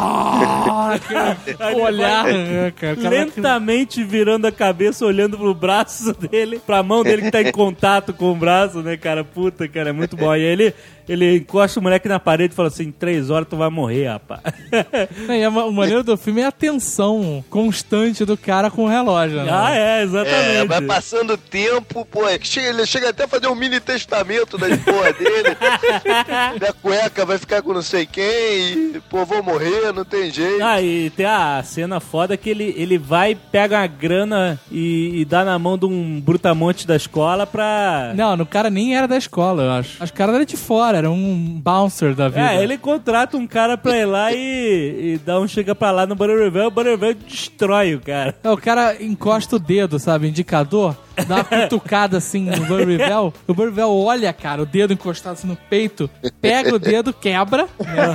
Pá, Aí o olhar, vai né, cara? O cara- lentamente virando a cabeça, olhando pro braço dele, pra mão dele que tá em contato com o braço, né, cara? Puta, cara, é muito bom. E aí ele, ele encosta o moleque na parede e fala assim, em três horas tu vai morrer, rapaz. Não, e a ma- o maneiro do filme é a tensão constante do cara com o relógio, né? Ah, é, exatamente. É, vai passando o tempo, pô, é que chega- ele chega até a fazer um mini testamento das porra dele. Minha cueca vai ficar com não sei quem, e, pô, vou morrer, não tem jeito. Ah, e tem a cena foda que ele, ele vai, pega a grana e, e dá na mão de um brutamonte da escola pra... Não, no cara nem era da escola, eu acho. Acho que o cara era de fora, era um bouncer da vida. É, ele contrata um cara pra ir lá e, e dá um chega pra lá no Buddy Revell, o Buddy Revell destrói o cara. É, o cara encosta o dedo, sabe, indicador, dá uma cutucada assim no Buddy Revell, o Buddy Revell olha, cara, o dedo encostado assim no peito, pega o dedo, quebra,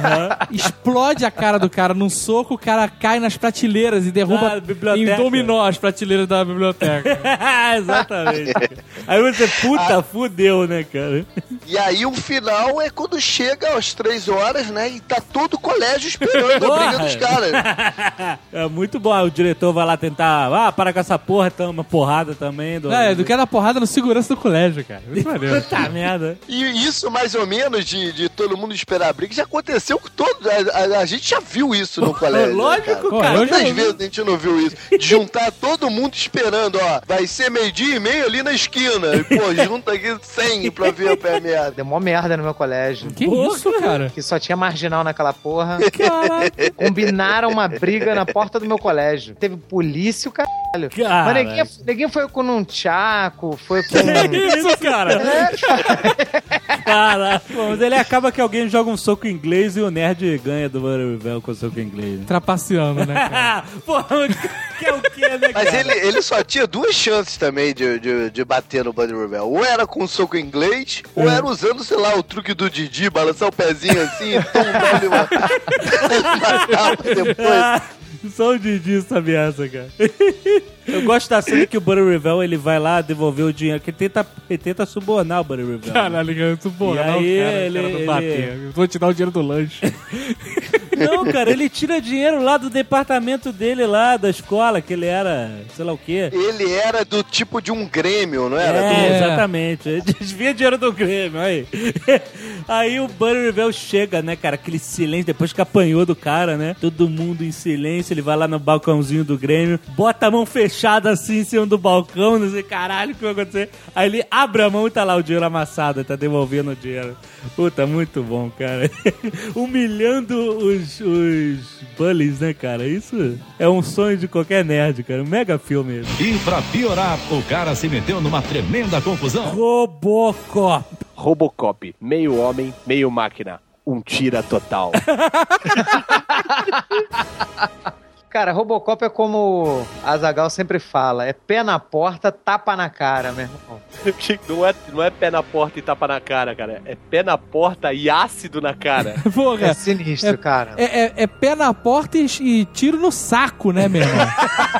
explode a cara do cara num soco, o cara cai nas prateleiras e derruba Na biblioteca. em dominó as prateleiras da biblioteca. Exatamente. Aí você, puta, fudeu, né, cara? E aí o final é quando chega às três horas, né, e tá todo o colégio esperando a briga dos caras. É muito bom. Aí o diretor vai lá tentar, ah, para com essa porra, toma porrada também. Do... Não, é do que dar porrada no segurança do colégio, cara. Muito maneiro. Puta merda. E isso, mais ou menos, de, de todo mundo esperar a briga, já aconteceu com todo... A, a- a gente já viu isso no colégio, né, Lógico, Pô, cara. eu já Quantas vi. vezes a gente não viu isso? De juntar todo mundo esperando, ó. Vai ser meio-dia e meio ali na esquina. E, pô, junta aqui cem pra ver a pé merda. Deu mó merda no meu colégio. Que Porra. isso, cara? Que só tinha marginal naquela porra. Caraca. Combinaram uma briga na porta do meu colégio. Teve polícia, o caralho. Cara. Mas ninguém, ninguém foi com um tchaco, foi com... Que isso, cara? Cara, pô, mas ele acaba que alguém joga um soco inglês e o nerd ganha do Buddy Revell com o soco inglês. Né? Trapaceando, né, cara? Pô, que é o que, né, Mas cara? ele, ele só tinha duas chances também de, de, de bater no Buddy Revell. Ou era com um soco inglês, ou era usando, sei lá, o truque do Didi, balançar o pezinho assim e tumbar ele uma... matava depois. Ah, só o Didi sabia essa, cara. Eu gosto da cena que o Buddy Revell, ele vai lá devolver o dinheiro, que ele tenta, ele tenta subornar o Buddy Revell. Caralho, cara, muito bom. E Não, aí, cara, ele- cara, não ele- bater. Eu vou te dar o dinheiro do lanche. Não, cara, ele tira dinheiro lá do departamento dele lá, da escola, que ele era, sei lá o quê. Ele era do tipo de um Grêmio, não era? É, do- exatamente. Ele desvia dinheiro do Grêmio, aí. Aí o Buddy Revell chega, né, cara, aquele silêncio, depois que apanhou do cara, né? Todo mundo em silêncio, ele vai lá no balcãozinho do Grêmio, bota a mão fechada assim em cima do balcão, não sei, caralho, o que vai acontecer? Aí ele abre a mão e tá lá o dinheiro amassado, tá devolvendo o dinheiro. Puta, muito bom, cara. Humilhando os os, os bullies, né, cara? Isso é um sonho de qualquer nerd, cara. Um mega filme. E pra piorar, o cara se meteu numa tremenda confusão. Robocop. Robocop, meio homem, meio máquina. Um tira total. Cara, Robocop é como a Azaghal sempre fala, é pé na porta, tapa na cara, meu irmão. Não é, não é pé na porta e tapa na cara, cara. É pé na porta e ácido na cara. Porra, É sinistro, é, cara. É, é- é pé na porta e, e tiro no saco, né, meu irmão?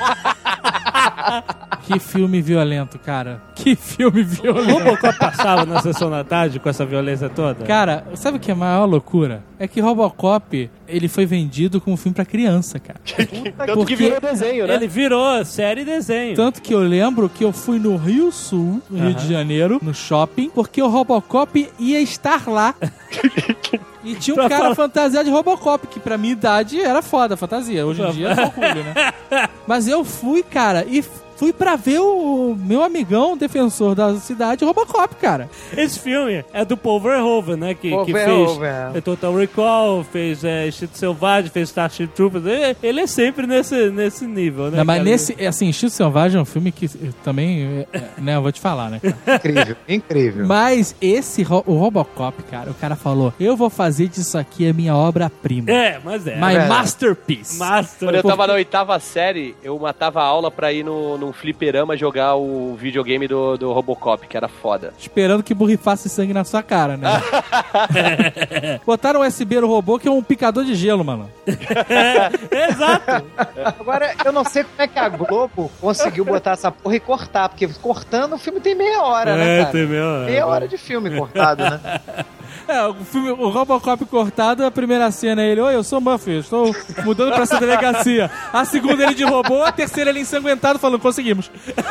Que filme violento, cara. Que filme O violento. Robocop passava na sessão da tarde com essa violência toda? Cara, sabe o que é a maior loucura? É que Robocop, ele foi vendido como filme pra criança, cara. Tanto Porque que virou desenho, né? Ele virou série e desenho. Tanto que eu lembro que eu fui no Rio Sul, no Rio de Janeiro, no shopping, porque o Robocop ia estar lá. E tinha um Pra cara falar- fantasiado de Robocop, que pra minha idade era foda a fantasia. Hoje em dia é orgulho, né? Mas eu fui, cara, e fui pra ver o meu amigão, defensor da cidade, Robocop, cara. Esse filme é do Paul Verhoeven, né? Que, Paul que fez Verhoeven, é. é, Total Recall, fez é, Instinto Selvagem, fez Starship Troopers. Ele, ele é sempre nesse, nesse nível, né? Não, mas cara? nesse, assim, Instinto Selvagem é um filme que eh, também, eh, né, eu vou te falar, né, cara? Incrível, incrível. Mas esse, Ro- o Robocop, cara, o cara falou, eu vou fazer disso aqui a minha obra-prima. É, mas é. My verdade. masterpiece. Master. Quando eu tava na oitava série, eu matava a aula pra ir no, num fliperama jogar o videogame do, do Robocop, que era foda. Esperando que borrifasse sangue na sua cara, né? Botaram um U S B no robô que é um picador de gelo, mano. Exato. Agora, eu não sei como é que a Globo conseguiu botar essa porra e cortar, porque cortando o filme tem meia hora, né, É, cara? tem meia- Meia hora de filme cortado, né? É, o, filme, o Robocop cortado, a primeira cena é ele, oi, eu sou Murphy, eu estou mudando pra essa delegacia. A segunda ele de robô, a terceira ele ensanguentado falando, conseguimos.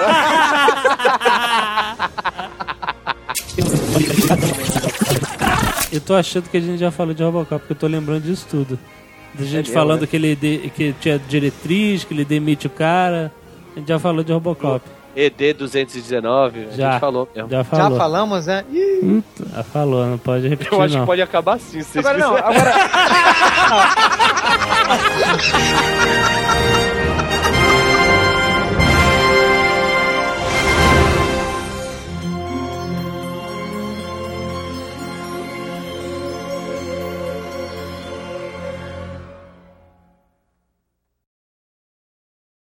Eu tô achando que a gente já falou de Robocop, porque eu tô lembrando disso tudo. Da gente mesmo, falando né? que ele de- que tinha diretriz, que ele demite o cara. A gente já falou de Robocop. E D duzentos e dezenove, a Já. gente falou mesmo. Já Já falou. falamos, né? Ih, Já falou, não pode repetir, Eu acho não. que pode acabar assim, se vocês agora não, quiserem. agora...